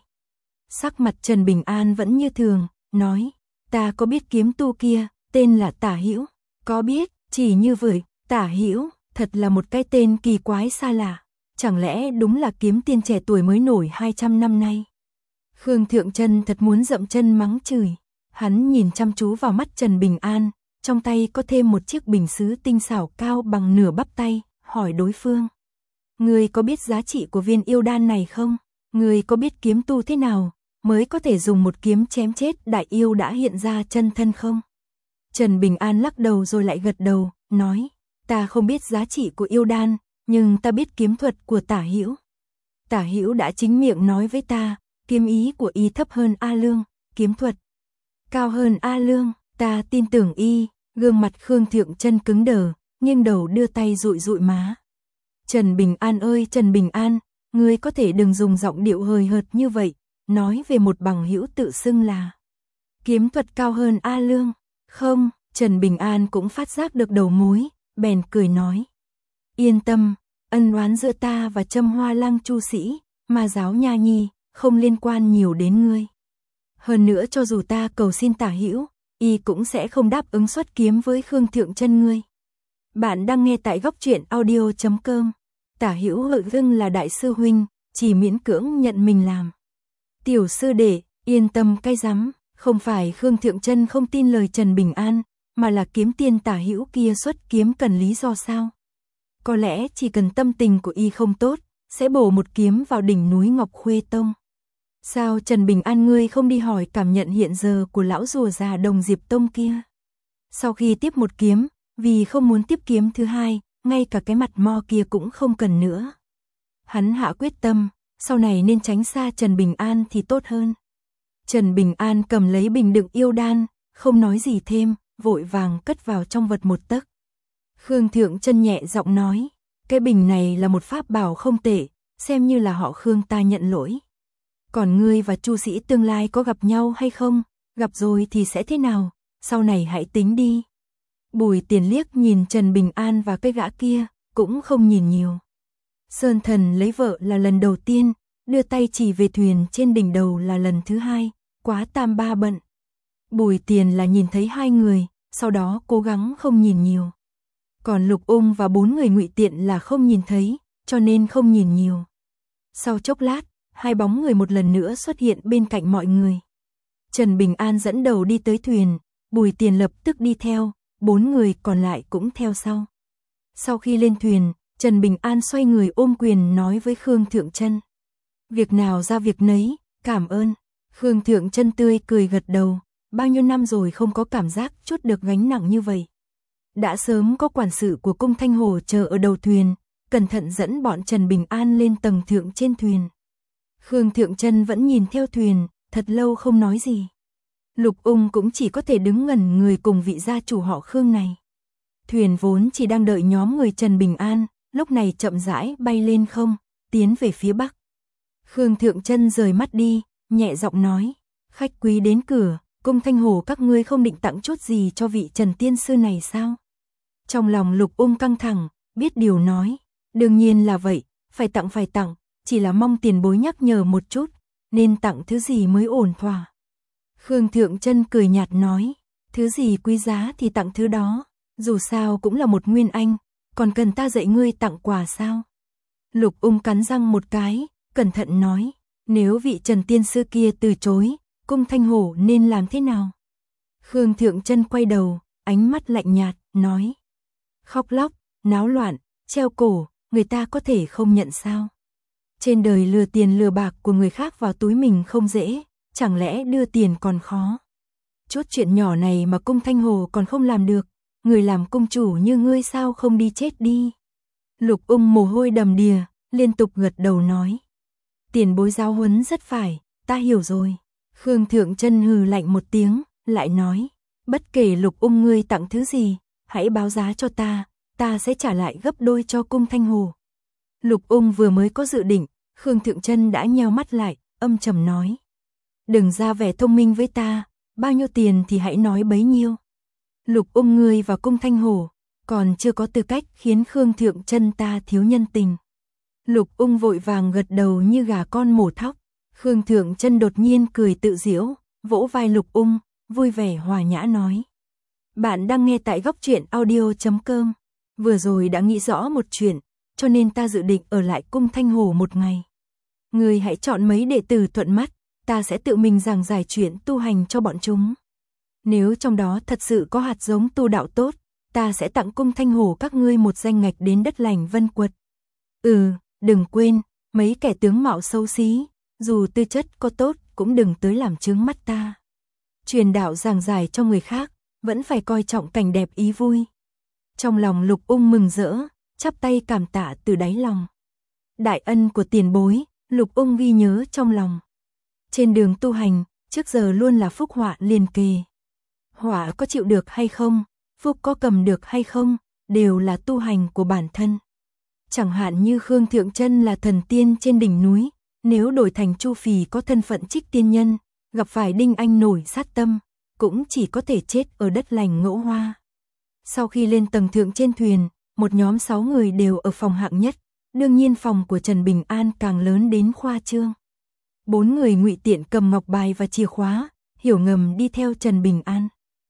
Sắc mặt Trần Bình An vẫn như thường, nói, ta có biết kiếm tu kia, tên là Tả Hữu, có biết, chỉ như vậy, Tả Hữu, thật là một cái tên kỳ quái xa lạ, chẳng lẽ đúng là kiếm tiên trẻ tuổi mới nổi 200 năm nay. Khương Thượng Chân thật muốn dậm chân mắng chửi, hắn nhìn chăm chú vào mắt Trần Bình An, trong tay có thêm một chiếc bình sứ tinh xảo cao bằng nửa bắp tay, hỏi đối phương. Ngươi có biết giá trị của viên yêu đan này không? Ngươi có biết kiếm tu thế nào mới có thể dùng một kiếm chém chết đại yêu đã hiện ra chân thân không? Trần Bình An lắc đầu rồi lại gật đầu, nói, ta không biết giá trị của yêu đan, nhưng ta biết kiếm thuật của Tả Hữu. Tả Hữu đã chính miệng nói với ta, kiếm ý của y thấp hơn A Lương, kiếm thuật cao hơn A Lương, ta tin tưởng y. Gương mặt Khương Thượng Chân cứng đờ, nghiêng đầu đưa tay dụi dụi má. Trần Bình An ơi Trần Bình An, ngươi có thể đừng dùng giọng điệu hời hợt như vậy, nói về một bằng hữu tự xưng là kiếm thuật cao hơn A Lương. Không, Trần Bình An cũng phát giác được đầu mối, bèn cười nói. Yên tâm, ân oán giữa ta và Trâm Hoa Lăng Chu Sĩ, Ma giáo Nha Nhi, không liên quan nhiều đến ngươi. Hơn nữa cho dù ta cầu xin Tả Hữu, y cũng sẽ không đáp ứng xuất kiếm với Khương Thượng Chân ngươi. Bạn đang nghe tại góc truyện audio.com. Tả Hữu hự dưng là đại sư huynh, chỉ miễn cưỡng nhận mình làm tiểu sư đệ, yên tâm cái rắm, không phải Khương Thượng Chân không tin lời Trần Bình An, mà là kiếm tiên Tả Hữu kia xuất kiếm cần lý do sao? Có lẽ chỉ cần tâm tình của y không tốt, sẽ bổ một kiếm vào đỉnh núi Ngọc Khuê Tông. Sao Trần Bình An ngươi không đi hỏi cảm nhận hiện giờ của lão rùa già Đồng Diệp Tông kia? Sau khi tiếp một kiếm, vì không muốn tiếp kiếm thứ hai, ngay cả cái mặt mo kia cũng không cần nữa. Hắn hạ quyết tâm, sau này nên tránh xa Trần Bình An thì tốt hơn. Trần Bình An cầm lấy bình đựng yêu đan, không nói gì thêm, vội vàng cất vào trong vật một tấc. Khương Thượng Chân nhẹ giọng nói, cái bình này là một pháp bảo không tệ, xem như là họ Khương ta nhận lỗi. Còn ngươi và Chu Sĩ tương lai có gặp nhau hay không? Gặp rồi thì sẽ thế nào? Sau này hãy tính đi. Bùi Tiền liếc nhìn Trần Bình An và cái gã kia, cũng không nhìn nhiều. Sơn Thần lấy vợ là lần đầu tiên, đưa tay chỉ về thuyền trên đỉnh đầu là lần thứ hai, quá tam ba bận. Bùi Tiền là nhìn thấy hai người, sau đó cố gắng không nhìn nhiều. Còn Lục Ung và 4 người Ngụy Tiện là không nhìn thấy, cho nên không nhìn nhiều. Sau chốc lát, hai bóng người một lần nữa xuất hiện bên cạnh mọi người. Trần Bình An dẫn đầu đi tới thuyền, Bùi Tiền lập tức đi theo, 4 người còn lại cũng theo sau. Sau khi lên thuyền, Trần Bình An xoay người ôm quyền nói với Khương Thượng Chân. Việc nào ra việc nấy, cảm ơn. Khương Thượng Chân tươi cười gật đầu, bao nhiêu năm rồi không có cảm giác chút được gánh nặng như vậy. Đã sớm có quản sự của cung Thanh Hồ chờ ở đầu thuyền, cẩn thận dẫn bọn Trần Bình An lên tầng thượng trên thuyền. Khương Thượng Chân vẫn nhìn theo thuyền, thật lâu không nói gì. Lục Ung cũng chỉ có thể đứng ngẩn người cùng vị gia chủ họ Khương này. Thuyền vốn chỉ đang đợi nhóm người Trần Bình An, lúc này chậm rãi bay lên không, tiến về phía bắc. Khương Thượng Chân rời mắt đi, nhẹ giọng nói, khách quý đến cửa, cung Thanh Hồ các ngươi không định tặng chút gì cho vị Trần tiên sư này sao? Trong lòng Lục Ung căng thẳng, biết điều nói, đương nhiên là vậy, phải tặng, chỉ là mong tiền bối nhắc nhở một chút, nên tặng thứ gì mới ổn thỏa. Khương Thượng Chân cười nhạt nói, thứ gì quý giá thì tặng thứ đó, dù sao cũng là một nguyên anh, còn cần ta dạy ngươi tặng quà sao? Lục Ung cắn răng một cái, cẩn thận nói, nếu vị Trần tiên sư kia từ chối, cung Thanh Hồ nên làm thế nào? Khương Thượng Chân quay đầu, ánh mắt lạnh nhạt, nói, khóc lóc, náo loạn, treo cổ, người ta có thể không nhận sao? Trên đời lừa tiền lừa bạc của người khác vào túi mình không dễ, chẳng lẽ đưa tiền còn khó? Chút chuyện nhỏ này mà cung Thanh Hồ còn không làm được, người làm cung chủ như ngươi sao không đi chết đi? Lục Ung mồ hôi đầm đìa, liên tục gật đầu nói, tiền bối giáo huấn rất phải, ta hiểu rồi. Khương Thượng Chân hừ lạnh một tiếng, lại nói, bất kể Lục Ung ngươi tặng thứ gì, hãy báo giá cho ta sẽ trả lại gấp đôi cho cung Thanh Hồ. Lục Ung vừa mới có dự định, Khương Thượng Chân đã nheo mắt lại, âm trầm nói, đừng ra vẻ thông minh với ta, bao nhiêu tiền thì hãy nói bấy nhiêu. Lục Ung ngươi và cung Thanh Hồ, còn chưa có tư cách khiến Khương Thượng Chân ta thiếu nhân tình. Lục Ung vội vàng gật đầu như gà con mổ thóc. Khương Thượng Chân đột nhiên cười tự giễu, vỗ vai Lục Ung, vui vẻ hòa nhã nói, bạn đang nghe tại góc truyện audio.com. Vừa rồi đã nghĩ rõ một chuyện, cho nên ta dự định ở lại cung Thanh Hồ một ngày. Ngươi hãy chọn mấy đệ tử thuận mắt, ta sẽ tự mình giảng giải chuyện tu hành cho bọn chúng. Nếu trong đó thật sự có hạt giống tu đạo tốt, ta sẽ tặng cung Thanh Hồ các ngươi một danh ngạch đến đất lành Vân Quật. Đừng quên, mấy kẻ tướng mạo xấu xí, dù tư chất có tốt cũng đừng tới làm chướng mắt ta. Truyền đạo giảng giải cho người khác, vẫn phải coi trọng cảnh đẹp ý vui. Trong lòng Lục Ung mừng rỡ, chắp tay cảm tạ từ đáy lòng. Đại ân của tiền bối, Lục Ung ghi nhớ trong lòng. Trên đường tu hành, trước giờ luôn là phúc họa liền kề. Họa có chịu được hay không, phúc có cầm được hay không, đều là tu hành của bản thân. Chẳng hạn như Khương Thượng Chân là thần tiên trên đỉnh núi, nếu đổi thành Chu Phì có thân phận Trích tiên nhân, gặp phải Đinh Anh nổi sát tâm, cũng chỉ có thể chết ở đất lành Ngẫu Hoa. Sau khi lên tầng thượng trên thuyền, một nhóm 6 người đều ở phòng hạng nhất, đương nhiên phòng của Trần Bình An càng lớn đến khoa trương. 4 người Ngụy Tiện cầm ngọc bài và chìa khóa, hiểu ngầm đi theo Trần Bình An.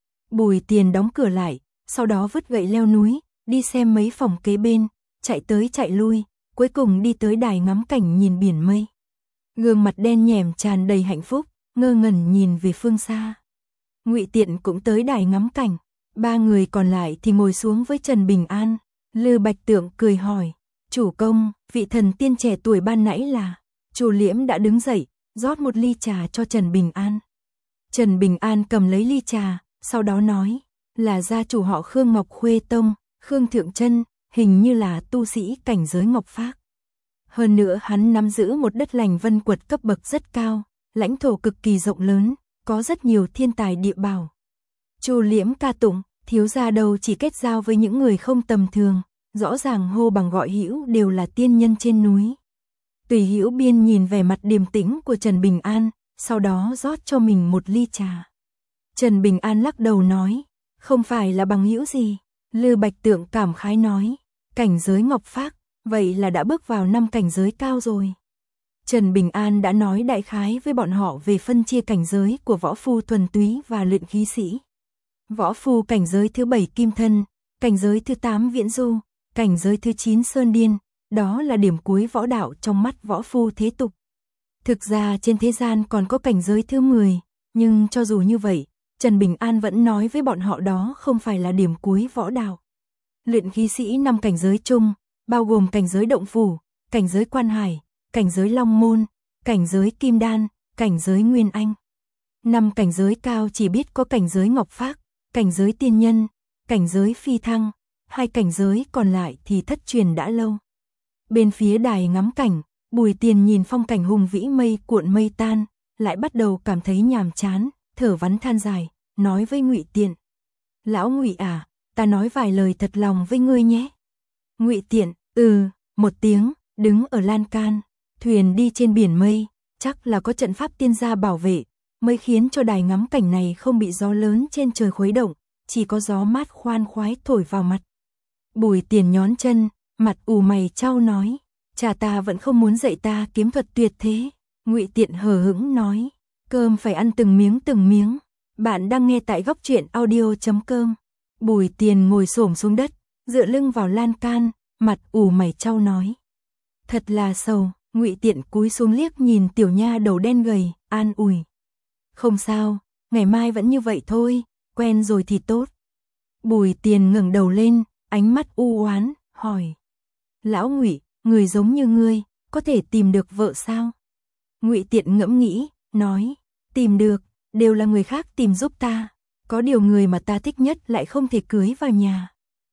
Bùi Tiền đóng cửa lại, sau đó vứt gậy leo núi, đi xem mấy phòng kế bên, chạy tới chạy lui, cuối cùng đi tới đài ngắm cảnh nhìn biển mây. Gương mặt đen nhẻm tràn đầy hạnh phúc, ngơ ngẩn nhìn về phương xa. Ngụy Tiện cũng tới đài ngắm cảnh, 3 người còn lại thì ngồi xuống với Trần Bình An. Lư Bạch Tượng cười hỏi, chủ công, vị thần tiên trẻ tuổi ban nãy là? Chu Liễm đã đứng dậy, rót một ly trà cho Trần Bình An. Trần Bình An cầm lấy ly trà, sau đó nói, là gia chủ họ Khương Ngọc Khuê Tông, Khương Thượng Chân, hình như là tu sĩ cảnh giới Ngọc Phác. Hơn nữa hắn nắm giữ một đất lành vân quật cấp bậc rất cao, lãnh thổ cực kỳ rộng lớn, có rất nhiều thiên tài địa bảo. Chu Liễm ca tụng, thiếu gia đâu chỉ kết giao với những người không tầm thường, rõ ràng hô bằng gọi hữu đều là tiên nhân trên núi. Tùy Hữu Biên nhìn vẻ mặt điềm tĩnh của Trần Bình An, sau đó rót cho mình một ly trà. Trần Bình An lắc đầu nói, không phải là bằng hữu gì. Lư Bạch Tượng cảm khái nói, cảnh giới Ngọc Phác, vậy là đã bước vào 5 cảnh giới cao rồi. Trần Bình An đã nói đại khái với bọn họ về phân chia cảnh giới của võ phu thuần túy và luyện khí sĩ. Võ phu cảnh giới thứ 7 Kim Thân, cảnh giới thứ 8 Viễn Du, cảnh giới thứ 9 Sơn Điên, đó là điểm cuối võ đạo trong mắt võ phu thế tục. Thực ra trên thế gian còn có cảnh giới thứ 10, nhưng cho dù như vậy, Trần Bình An vẫn nói với bọn họ đó không phải là điểm cuối võ đạo. Luyện khí sĩ 5 cảnh giới chung, bao gồm cảnh giới động phủ, cảnh giới quan hải, cảnh giới long môn, cảnh giới kim đan, cảnh giới nguyên anh. 5 cảnh giới cao chỉ biết có cảnh giới Ngọc Phác, cảnh giới tiên nhân, cảnh giới phi thăng, 2 cảnh giới còn lại thì thất truyền đã lâu. Bên phía đài ngắm cảnh, Bùi Tiền nhìn phong cảnh hùng vĩ mây cuộn mây tan, lại bắt đầu cảm thấy nhàm chán, thở vắn than dài, nói với Ngụy Tiện. Lão Ngụy à, ta nói vài lời thật lòng với ngươi nhé. Ngụy Tiện, một tiếng, đứng ở lan can, thuyền đi trên biển mây, chắc là có trận pháp tiên gia bảo vệ, mới khiến cho đài ngắm cảnh này không bị gió lớn trên trời khuấy động, chỉ có gió mát khoan khoái thổi vào mặt. Bùi Tiền nhón chân, mặt ù mày chau nói, cha ta vẫn không muốn dạy ta kiếm thuật tuyệt thế. Ngụy Tiện hờ hững nói, cơm phải ăn từng miếng từng miếng. Bạn đang nghe tại góc truyện audio.com. Bùi Tiền ngồi xổm xuống đất, dựa lưng vào lan can, mặt ù mày chau nói, thật là sầu. Ngụy Tiện cúi xuống liếc nhìn tiểu nha đầu đen gầy, an ủi, không sao, ngày mai vẫn như vậy thôi, quen rồi thì tốt. Bùi Tiền ngẩng đầu lên, ánh mắt u oán, hỏi, lão Ngụy, người giống như ngươi, có thể tìm được vợ sao? Ngụy Tiện ngẫm nghĩ, nói, tìm được, đều là người khác tìm giúp ta, có điều người mà ta thích nhất lại không thể cưới vào nhà.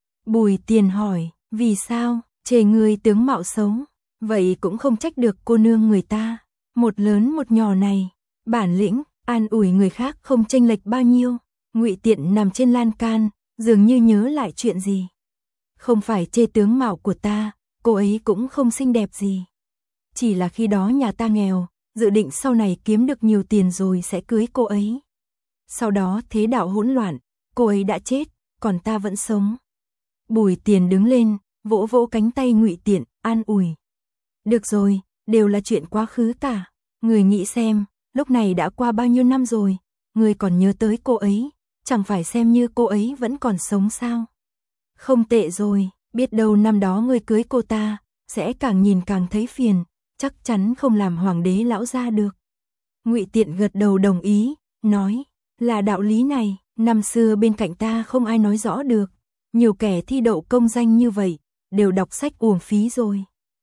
Bùi Tiền hỏi, vì sao? Chê ngươi tướng mạo xấu, vậy cũng không trách được cô nương người ta, một lớn một nhỏ này, bản lĩnh, an ủi người khác không chênh lệch bao nhiêu. Ngụy Tiện nằm trên lan can, dường như nhớ lại chuyện gì. Không phải chê tướng mạo của ta, cô ấy cũng không xinh đẹp gì. Chỉ là khi đó nhà ta nghèo, dự định sau này kiếm được nhiều tiền rồi sẽ cưới cô ấy. Sau đó thế đạo hỗn loạn, cô ấy đã chết, còn ta vẫn sống. Bùi Tiền đứng lên, vỗ vỗ cánh tay Ngụy Tiện, an ủi. Được rồi, đều là chuyện quá khứ cả. Người nghĩ xem, lúc này đã qua bao nhiêu năm rồi, người còn nhớ tới cô ấy, chẳng phải xem như cô ấy vẫn còn sống sao? Không tệ rồi, biết đâu năm đó người cưới cô ta, sẽ càng nhìn càng thấy phiền, chắc chắn không làm hoàng đế lão gia được. Ngụy Tiện gật đầu đồng ý, nói, là đạo lý này, năm xưa bên cạnh ta không ai nói rõ được, nhiều kẻ thi đậu công danh như vậy, đều đọc sách uổng phí rồi.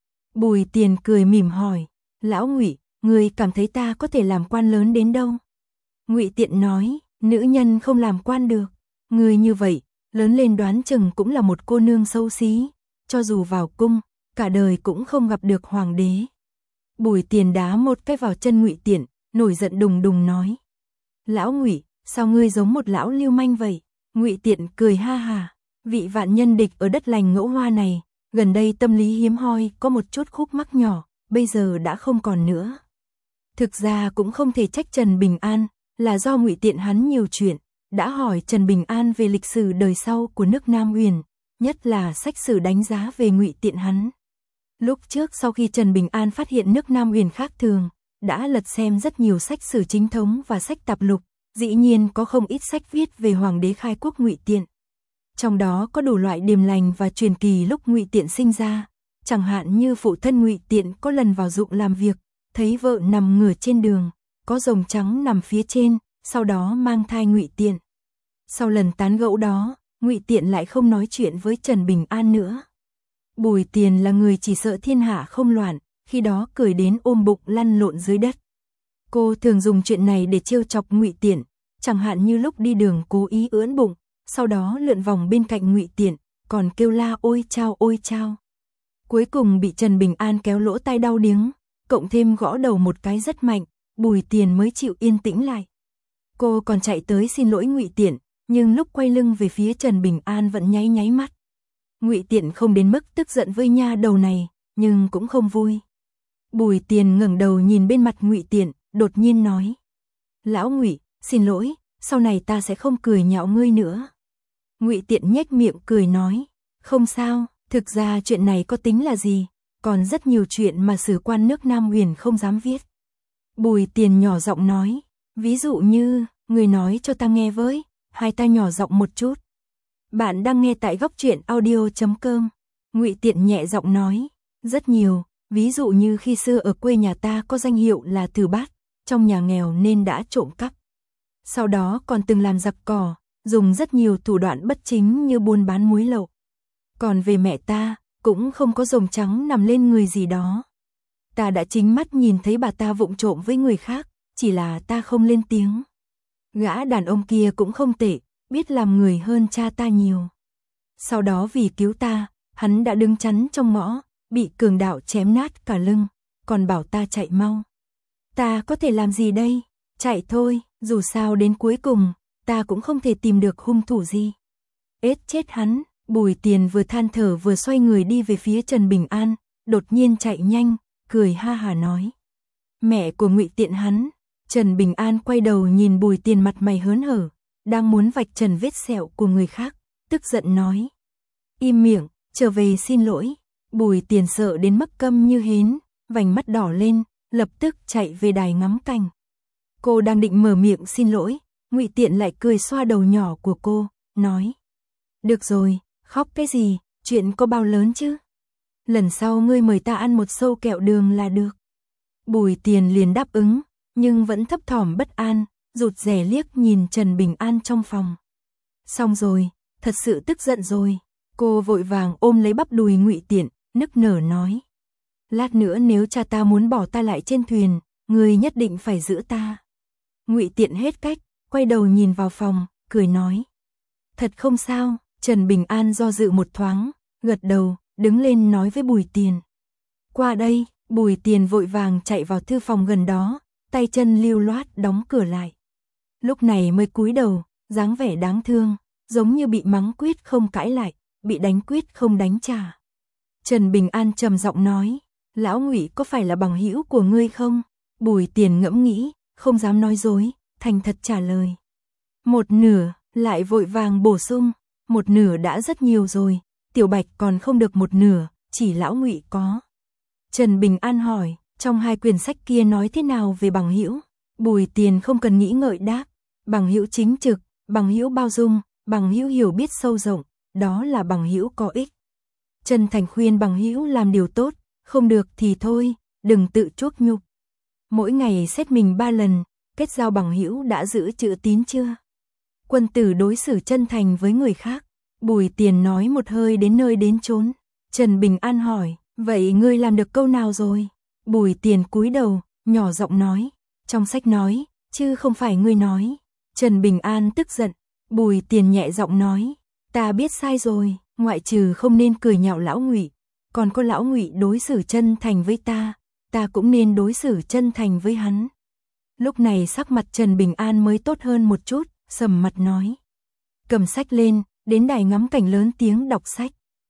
Bùi Tiền cười mỉm hỏi, lão Ngụy, người cảm thấy ta có thể làm quan lớn đến đâu? Ngụy Tiện nói, nữ nhân không làm quan được, người như vậy, lớn lên đoán chừng cũng là một cô nương xấu xí, cho dù vào cung, cả đời cũng không gặp được hoàng đế. Bùi Tiền đá một cái vào chân Ngụy Tiện, nổi giận đùng đùng nói, lão Ngụy, sao ngươi giống một lão lưu manh vậy? Ngụy Tiện cười ha hà, vị vạn nhân địch ở đất lành Ngẫu Hoa này, gần đây tâm lý hiếm hoi có một chút khúc mắc nhỏ, bây giờ đã không còn nữa. Thực ra cũng không thể trách Trần Bình An, là do Ngụy Tiện hắn nhiều chuyện, đã hỏi Trần Bình An về lịch sử đời sau của nước Nam Uyển, nhất là sách sử đánh giá về Ngụy Tiện hắn. Lúc trước sau khi Trần Bình An phát hiện nước Nam Uyển khác thường, đã lật xem rất nhiều sách sử chính thống và sách tạp lục, dĩ nhiên có không ít sách viết về hoàng đế khai quốc Ngụy Tiện. Trong đó có đủ loại điềm lành và truyền kỳ lúc Ngụy Tiện sinh ra, chẳng hạn như phụ thân Ngụy Tiện có lần vào ruộng làm việc, thấy vợ nằm ngửa trên đường, có rồng trắng nằm phía trên, sau đó mang thai Ngụy Tiện. Sau lần tán gẫu đó, Ngụy Tiện lại không nói chuyện với Trần Bình An nữa. Bùi Tiền là người chỉ sợ thiên hạ không loạn, khi đó cười đến ôm bụng lăn lộn dưới đất. Cô thường dùng chuyện này để trêu chọc Ngụy Tiện, chẳng hạn như lúc đi đường cố ý ưỡn bụng, sau đó lượn vòng bên cạnh Ngụy Tiện, còn kêu la ôi chao ôi chao. Cuối cùng bị Trần Bình An kéo lỗ tai đau điếng, cộng thêm gõ đầu một cái rất mạnh, Bùi Tiền mới chịu yên tĩnh lại. Cô còn chạy tới xin lỗi Ngụy Tiện, nhưng lúc quay lưng về phía Trần Bình An vẫn nháy nháy mắt. Ngụy Tiện không đến mức tức giận với nha đầu này, nhưng cũng không vui. Bùi Tiền ngẩng đầu nhìn bên mặt Ngụy Tiện, đột nhiên nói: "Lão Ngụy, xin lỗi, sau này ta sẽ không cười nhạo ngươi nữa." Ngụy Tiện nhếch miệng cười nói: "Không sao, thực ra chuyện này có tính là gì, còn rất nhiều chuyện mà sử quan nước Nam Huyền không dám viết." Bùi Tiền nhỏ giọng nói: "Ví dụ như, người nói cho ta nghe với." Hai ta nhỏ giọng một chút. Bạn đang nghe tại góc truyện audio.com. Ngụy Tiện nhẹ giọng nói: "Rất nhiều, ví dụ như khi xưa ở quê nhà ta có danh hiệu là Thử Bát, trong nhà nghèo nên đã trộm cắp. Sau đó còn từng làm giặc cỏ, dùng rất nhiều thủ đoạn bất chính như buôn bán muối lậu. Còn về mẹ ta, cũng không có rồng trắng nằm lên người gì đó. Ta đã chính mắt nhìn thấy bà ta vụng trộm với người khác, chỉ là ta không lên tiếng. Gã đàn ông kia cũng không tệ, biết làm người hơn cha ta nhiều. Sau đó vì cứu ta, hắn đã đứng chắn trong ngõ, bị cường đạo chém nát cả lưng, còn bảo ta chạy mau. Ta có thể làm gì đây? Chạy thôi, dù sao đến cuối cùng, ta cũng không thể tìm được hung thủ gì." Ết chết hắn, Bùi Tiền vừa than thở vừa xoay người đi về phía Trần Bình An, đột nhiên chạy nhanh, cười ha hả nói: "Mẹ của Ngụy Tiện hắn." Trần Bình An quay đầu nhìn Bùi Tiền mặt mày hớn hở, đang muốn vạch trần vết sẹo của người khác, tức giận nói: "Im miệng, trở về xin lỗi." Bùi Tiền sợ đến mức câm như hến, vành mắt đỏ lên, lập tức chạy về đài ngắm cảnh. Cô đang định mở miệng xin lỗi, Ngụy Tiện lại cười xoa đầu nhỏ của cô, nói: "Được rồi, khóc cái gì, chuyện có bao lớn chứ? Lần sau ngươi mời ta ăn một xâu kẹo đường là được." Bùi Tiền liền đáp ứng, nhưng vẫn thấp thỏm bất an, rụt rè liếc nhìn Trần Bình An trong phòng. Xong rồi, thật sự tức giận rồi. Cô vội vàng ôm lấy bắp đùi Ngụy Tiện, nức nở nói: "Lát nữa nếu cha ta muốn bỏ ta lại trên thuyền, ngươi nhất định phải giữ ta." Ngụy Tiện hết cách, quay đầu nhìn vào phòng, cười nói: "Thật không sao." Trần Bình An do dự một thoáng, gật đầu, đứng lên nói với Bùi Tiền: "Qua đây." Bùi Tiền vội vàng chạy vào thư phòng gần đó, tay chân lưu loát đóng cửa lại. Lúc này mới cúi đầu, dáng vẻ đáng thương, giống như bị mắng quyết không cãi lại, bị đánh quyết không đánh trả. Trần Bình An trầm giọng nói: "Lão Ngụy có phải là bằng hữu của ngươi không?" Bùi Tiền ngẫm nghĩ, không dám nói dối, thành thật trả lời: "Một nửa." Lại vội vàng bổ sung: "Một nửa đã rất nhiều rồi, Tiểu Bạch còn không được một nửa, chỉ lão Ngụy có." Trần Bình An hỏi: "Trong hai quyển sách kia nói thế nào về bằng hữu?" Bùi Tiền không cần nghĩ ngợi đáp: "Bằng hữu chính trực, bằng hữu bao dung, bằng hữu hiểu biết sâu rộng, đó là bằng hữu có ích. Chân thành khuyên bằng hữu làm điều tốt, không được thì thôi, đừng tự chuốc nhục. Mỗi ngày xét mình 3 lần, kết giao bằng hữu đã giữ chữ tín chưa? Quân tử đối xử chân thành với người khác." Bùi Tiền nói một hơi đến nơi đến chốn. Trần Bình An hỏi: "Vậy ngươi làm được câu nào rồi?" Bùi Tiền cúi đầu, nhỏ giọng nói: "Trong sách nói, chứ không phải ngươi nói." Trần Bình An tức giận. Bùi Tiền nhẹ giọng nói: "Ta biết sai rồi, ngoại trừ không nên cười nhạo lão Ngụy, còn có lão Ngụy đối xử chân thành với ta, ta cũng nên đối xử chân thành với hắn." Lúc này sắc mặt Trần Bình An mới tốt hơn một chút, sầm mặt nói: "Cầm sách lên, đến đài ngắm cảnh lớn tiếng đọc sách."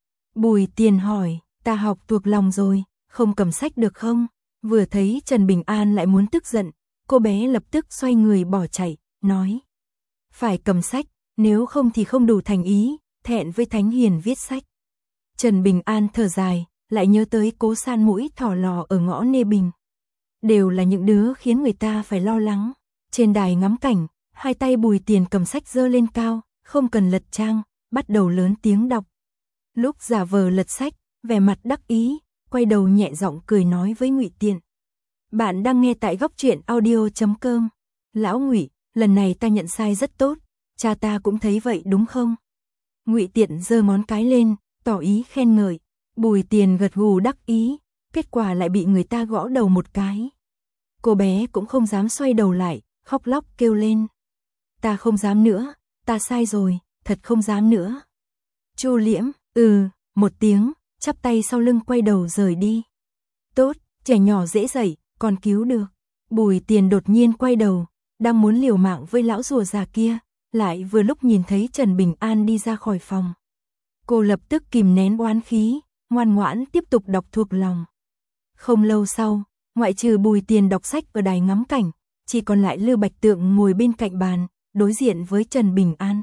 Bùi Tiền hỏi: "Ta học thuộc lòng rồi, không cầm sách được không?" Vừa thấy Trần Bình An lại muốn tức giận, cô bé lập tức xoay người bỏ chạy, nói: "Phải cầm sách, nếu không thì không đủ thành ý, thẹn với thánh hiền viết sách." Trần Bình An thở dài, lại nhớ tới Cố San Mũi Thỏ Lò ở ngõ Nê Bình. đều là những đứa khiến người ta phải lo lắng. Trên đài ngắm cảnh, hai tay Bùi Tiền cầm sách giơ lên cao, không cần lật trang, bắt đầu lớn tiếng đọc. Lúc giả vờ lật sách, vẻ mặt đắc ý, quay đầu nhẹ giọng cười nói với Ngụy Tiện. Bạn đang nghe tại góc truyện audio.com. Lão Ngụy, lần này ta nhận sai rất tốt, cha ta cũng thấy vậy đúng không? Ngụy Tiện giơ ngón cái lên, tỏ ý khen ngợi. Bùi Tiền gật gù đắc ý, kết quả lại bị người ta gõ đầu một cái. Cô bé cũng không dám xoay đầu lại, khóc lóc kêu lên. Ta không dám nữa, ta sai rồi, thật không dám nữa. Chu Liễm, một tiếng, chắp tay sau lưng quay đầu rời đi. Tốt, trẻ nhỏ dễ dạy, còn cứu được. Bùi Tiền đột nhiên quay đầu, đang muốn liều mạng với lão rùa già kia, lại vừa lúc nhìn thấy Trần Bình An đi ra khỏi phòng. Cô lập tức kìm nén oán khí, ngoan ngoãn tiếp tục đọc thuộc lòng. Không lâu sau, ngoại trừ Bùi Tiền đọc sách ở đài ngắm cảnh, chỉ còn lại Lư Bạch Tượng ngồi bên cạnh bàn, đối diện với Trần Bình An.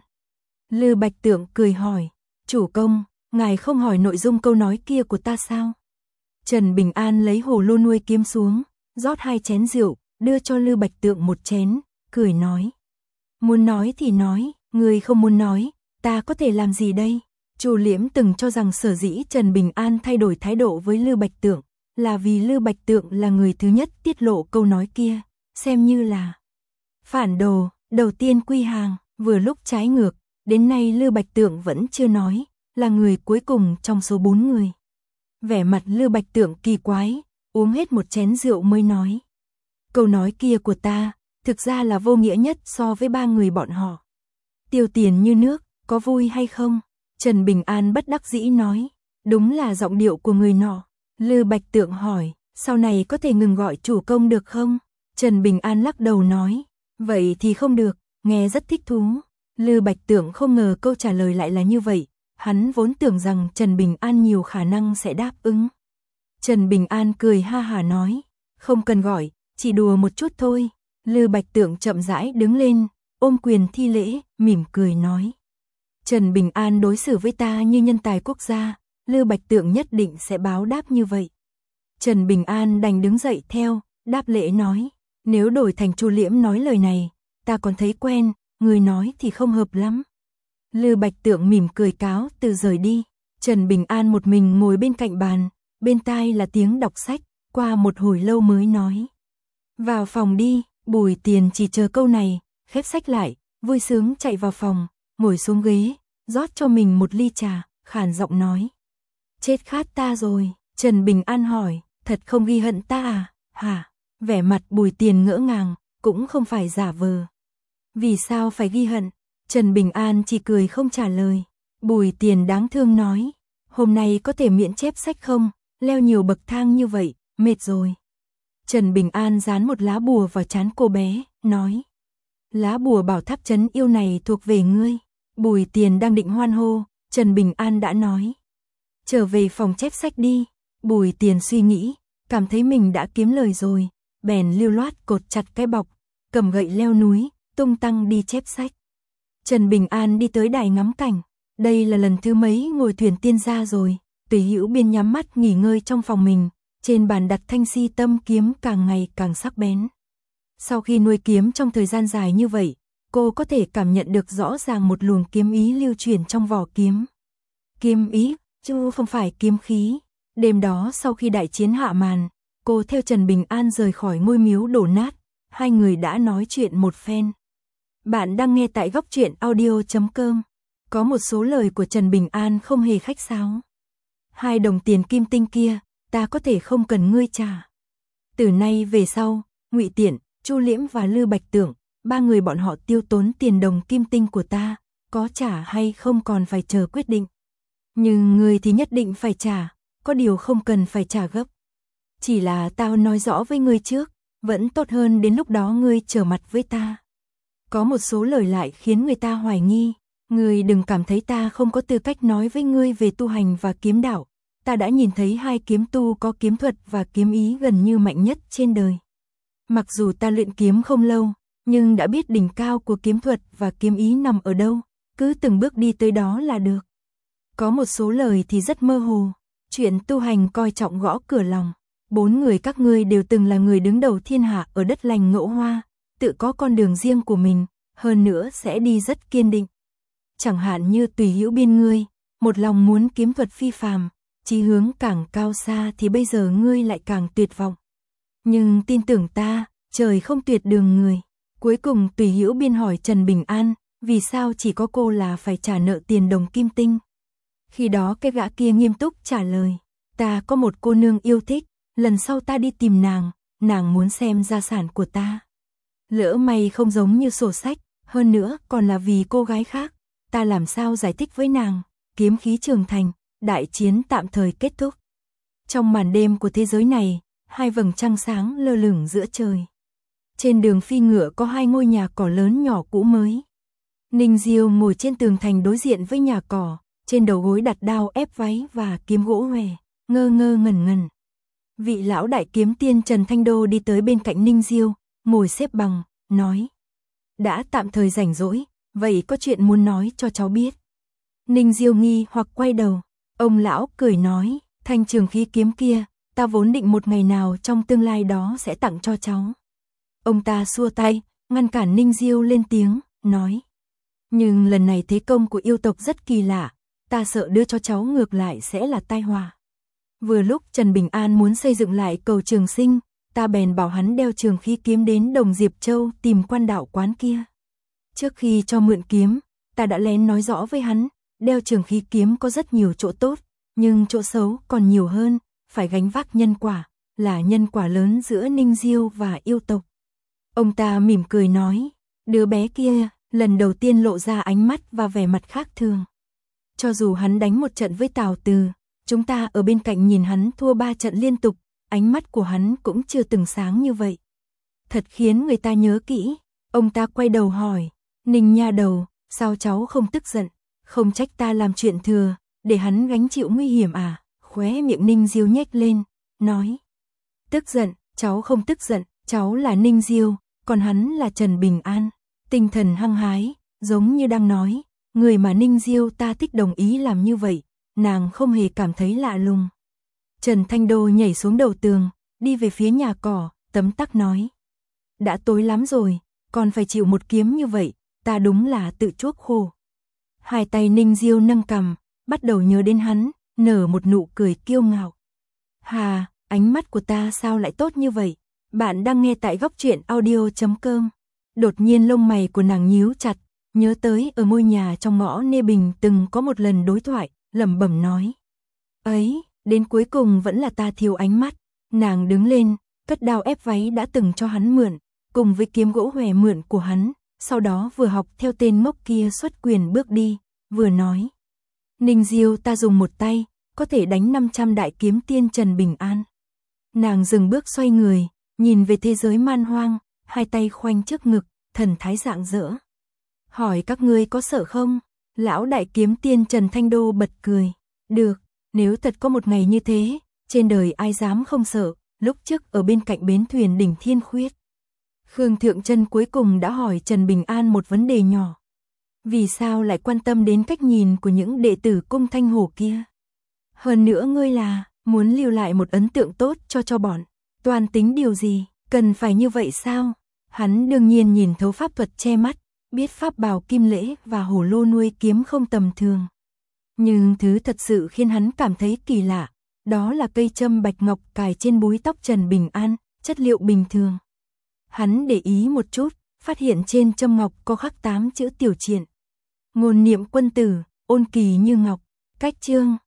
Lư Bạch Tượng cười hỏi, chủ công, ngài không hỏi nội dung câu nói kia của ta sao? Trần Bình An lấy hồ lô nuôi kiếm xuống, rót 2 chén rượu, đưa cho Lư Bạch Tượng 1 chén, cười nói. Muốn nói thì nói, người không muốn nói, ta có thể làm gì đây? Chu Liễm từng cho rằng sở dĩ Trần Bình An thay đổi thái độ với Lư Bạch Tượng, là vì Lư Bạch Tượng là người thứ nhất tiết lộ câu nói kia, xem như là phản đồ, đầu tiên quy hàng, vừa lúc trái ngược, đến nay Lư Bạch Tượng vẫn chưa nói, là người cuối cùng trong số 4 người. Vẻ mặt Lư Bạch Tượng kỳ quái, uống hết 1 chén rượu mới nói. Câu nói kia của ta, thực ra là vô nghĩa nhất so với 3 người bọn họ. Tiêu tiền như nước, có vui hay không? Trần Bình An bất đắc dĩ nói, đúng là giọng điệu của người nọ. Lư Bạch Tượng hỏi, sau này có thể ngừng gọi chủ công được không? Trần Bình An lắc đầu nói, vậy thì không được, nghe rất thích thú. Lư Bạch Tượng không ngờ câu trả lời lại là như vậy, hắn vốn tưởng rằng Trần Bình An nhiều khả năng sẽ đáp ứng. Trần Bình An cười ha hả nói, không cần gọi, chỉ đùa một chút thôi. Lư Bạch Tượng chậm rãi đứng lên, ôm quyền thi lễ, mỉm cười nói. Trần Bình An đối xử với ta như nhân tài quốc gia, Lư Bạch Tượng nhất định sẽ báo đáp như vậy. Trần Bình An đành đứng dậy theo, đáp lễ nói, nếu đổi thành Chu Liễm nói lời này, ta còn thấy quen, người nói thì không hợp lắm. Lư Bạch Tượng mỉm cười cáo từ rời đi, Trần Bình An một mình ngồi bên cạnh bàn, bên tai là tiếng đọc sách, qua một hồi lâu mới nói. Vào phòng đi, Bùi Tiền chỉ chờ câu này, khép sách lại, vui sướng chạy vào phòng, ngồi xuống ghế, rót cho mình một ly trà, khàn giọng nói. Chết khát ta rồi, Trần Bình An hỏi, thật không ghi hận ta à, hả? Vẻ mặt Bùi Tiền ngỡ ngàng, cũng không phải giả vờ. Vì sao phải ghi hận? Trần Bình An chỉ cười không trả lời. Bùi Tiền đáng thương nói, hôm nay có thể miễn chép sách không, leo nhiều bậc thang như vậy, mệt rồi. Trần Bình An dán một lá bùa vào trán cô bé, nói. Lá bùa bảo tháp trấn yêu này thuộc về ngươi. Bùi Tiền đang định hoan hô, Trần Bình An đã nói. Trở về phòng chép sách đi. Bùi Tiền suy nghĩ, cảm thấy mình đã kiếm lời rồi, bèn lưu loát cột chặt cái bọc, cầm gậy leo núi, tung tăng đi chép sách. Trần Bình An đi tới đài ngắm cảnh, đây là lần thứ mấy ngồi thuyền tiên gia rồi, Tùy Hữu Biên nhắm mắt nghỉ ngơi trong phòng mình, trên bàn đặt thanh si tâm kiếm càng ngày càng sắc bén. Sau khi nuôi kiếm trong thời gian dài như vậy, cô có thể cảm nhận được rõ ràng một luồng kiếm ý lưu chuyển trong vỏ kiếm. Kiếm ý, chứ không phải kiếm khí. Đêm đó sau khi đại chiến hạ màn, cô theo Trần Bình An rời khỏi ngôi miếu đổ nát, hai người đã nói chuyện một phen. Bạn đang nghe tại góc truyện audio.com. Có một số lời của Trần Bình An không hề khách sáo. 2 đồng tiền kim tinh kia, ta có thể không cần ngươi trả. Từ nay về sau, Ngụy Tiện, Chu Liễm và Lư Bạch Tượng, 3 người bọn họ tiêu tốn tiền đồng kim tinh của ta, có trả hay không còn phải chờ quyết định. Nhưng ngươi thì nhất định phải trả, có điều không cần phải trả gấp. Chỉ là tao nói rõ với ngươi trước, vẫn tốt hơn đến lúc đó ngươi trở mặt với ta. Có một số lời lại khiến người ta hoài nghi, ngươi đừng cảm thấy ta không có tư cách nói với ngươi về tu hành và kiếm đạo. Ta đã nhìn thấy 2 kiếm tu có kiếm thuật và kiếm ý gần như mạnh nhất trên đời. Mặc dù ta luyện kiếm không lâu, nhưng đã biết đỉnh cao của kiếm thuật và kiếm ý nằm ở đâu, cứ từng bước đi tới đó là được. Có một số lời thì rất mơ hồ, chuyện tu hành coi trọng gõ cửa lòng, 4 người các ngươi đều từng là người đứng đầu thiên hạ ở đất lành Ngẫu Hoa, tự có con đường riêng của mình, hơn nữa sẽ đi rất kiên định. Chẳng hạn như Tùy Hữu Biên ngươi, một lòng muốn kiếm thuật phi phàm, chí hướng càng cao xa thì bây giờ ngươi lại càng tuyệt vọng. Nhưng tin tưởng ta, trời không tuyệt đường người. Cuối cùng Tùy Hữu Biên hỏi Trần Bình An, vì sao chỉ có cô là phải trả nợ tiền đồng kim tinh? Khi đó cái gã kia nghiêm túc trả lời, ta có một cô nương yêu thích, lần sau ta đi tìm nàng muốn xem gia sản của ta. Lỡ may không giống như sổ sách, hơn nữa còn là vì cô gái khác, ta làm sao giải thích với nàng? Kiếm khí trường thành, đại chiến tạm thời kết thúc. Trong màn đêm của thế giới này, 2 vầng trăng sáng lơ lửng giữa trời. Trên đường phi ngựa có 2 ngôi nhà cỏ lớn nhỏ cũ mới. Ninh Diêu ngồi trên tường thành đối diện với nhà cỏ, trên đầu gối đặt đao ép váy và kiếm gỗ hòe, ngơ ngơ ngẩn ngẩn. Vị lão đại kiếm tiên Trần Thanh Đô đi tới bên cạnh Ninh Diêu, ngồi xếp bằng, nói: đã tạm thời rảnh rỗi, vậy có chuyện muốn nói cho cháu biết. Ninh Diêu nghi hoặc quay đầu, ông lão cười nói: thanh trường khí kiếm kia, ta vốn định một ngày nào trong tương lai đó sẽ tặng cho cháu. Ông ta xua tay, ngăn cản Ninh Diêu lên tiếng, nói: nhưng lần này thế công của yêu tộc rất kỳ lạ, ta sợ đưa cho cháu ngược lại sẽ là tai họa. Vừa lúc Trần Bình An muốn xây dựng lại cầu Trường Sinh, ta bèn bảo hắn đeo trường khí kiếm đến Đồng Diệp Châu tìm quan đạo quán kia. Trước khi cho mượn kiếm, ta đã lén nói rõ với hắn, đeo trường khí kiếm có rất nhiều chỗ tốt, nhưng chỗ xấu còn nhiều hơn, phải gánh vác nhân quả, là nhân quả lớn giữa Ninh Diêu và yêu tộc. Ông ta mỉm cười nói, đứa bé kia lần đầu tiên lộ ra ánh mắt và vẻ mặt khác thường. Cho dù hắn đánh một trận với Tào Từ, chúng ta ở bên cạnh nhìn hắn thua 3 trận liên tục, ánh mắt của hắn cũng chưa từng sáng như vậy. Thật khiến người ta nhớ kỹ. Ông ta quay đầu hỏi, Ninh nha đầu, sao cháu không tức giận, không trách ta làm chuyện thừa, để hắn gánh chịu nguy hiểm à? Khóe miệng Ninh Diêu nhếch lên, nói, tức giận, cháu không tức giận, cháu là Ninh Diêu, còn hắn là Trần Bình An. Tinh thần hăng hái, giống như đang nói, người mà Ninh Diêu ta thích đồng ý làm như vậy, nàng không hề cảm thấy lạ lùng. Trần Thanh Đô nhảy xuống đầu tường, đi về phía nhà cỏ, tấm tắc nói, đã tối lắm rồi, còn phải chịu một kiếm như vậy, ta đúng là tự chuốc khổ. Hai tay Ninh Diêu nâng cằm, bắt đầu nhớ đến hắn, nở một nụ cười kiêu ngạo. Hà, ánh mắt của ta sao lại tốt như vậy? Bạn đang nghe tại Góc Truyện Audio.com. Đột nhiên lông mày của nàng nhíu chặt, nhớ tới ở ngôi nhà trong ngõ Nê Bình từng có một lần đối thoại, lẩm bẩm nói. Ấy, đến cuối cùng vẫn là ta thiếu ánh mắt. Nàng đứng lên, cất đao ép váy đã từng cho hắn mượn, cùng với kiếm gỗ hòe mượn của hắn, sau đó vừa học theo tên ngốc kia xuất quyền bước đi, vừa nói. Ninh Diêu ta dùng một tay, có thể đánh 500 đại kiếm tiên Trần Bình An. Nàng dừng bước xoay người, nhìn về thế giới man hoang, hai tay khoanh trước ngực, thần thái rạng rỡ. Hỏi các ngươi có sợ không? Lão đại kiếm tiên Trần Thanh Đô bật cười. Được, nếu thật có một ngày như thế, trên đời ai dám không sợ, lúc trước ở bên cạnh bến thuyền đỉnh Thiên Khuyết. Khương Thượng Chân cuối cùng đã hỏi Trần Bình An một vấn đề nhỏ. Vì sao lại quan tâm đến cách nhìn của những đệ tử cung Thanh Hổ kia? Hơn nữa ngươi là, muốn lưu lại một ấn tượng tốt cho bọn. Toàn tính điều gì, cần phải như vậy sao? Hắn đương nhiên nhìn thấu pháp thuật che mắt, biết pháp bào kim lễ và hổ lô nuôi kiếm không tầm thường. Nhưng thứ thật sự khiến hắn cảm thấy kỳ lạ, đó là cây châm bạch ngọc cài trên búi tóc Trần Bình An, chất liệu bình thường. Hắn để ý một chút, phát hiện trên châm ngọc có khắc 8 chữ tiểu triện. Ngôn niệm quân tử, ôn kỳ như ngọc, cách chương,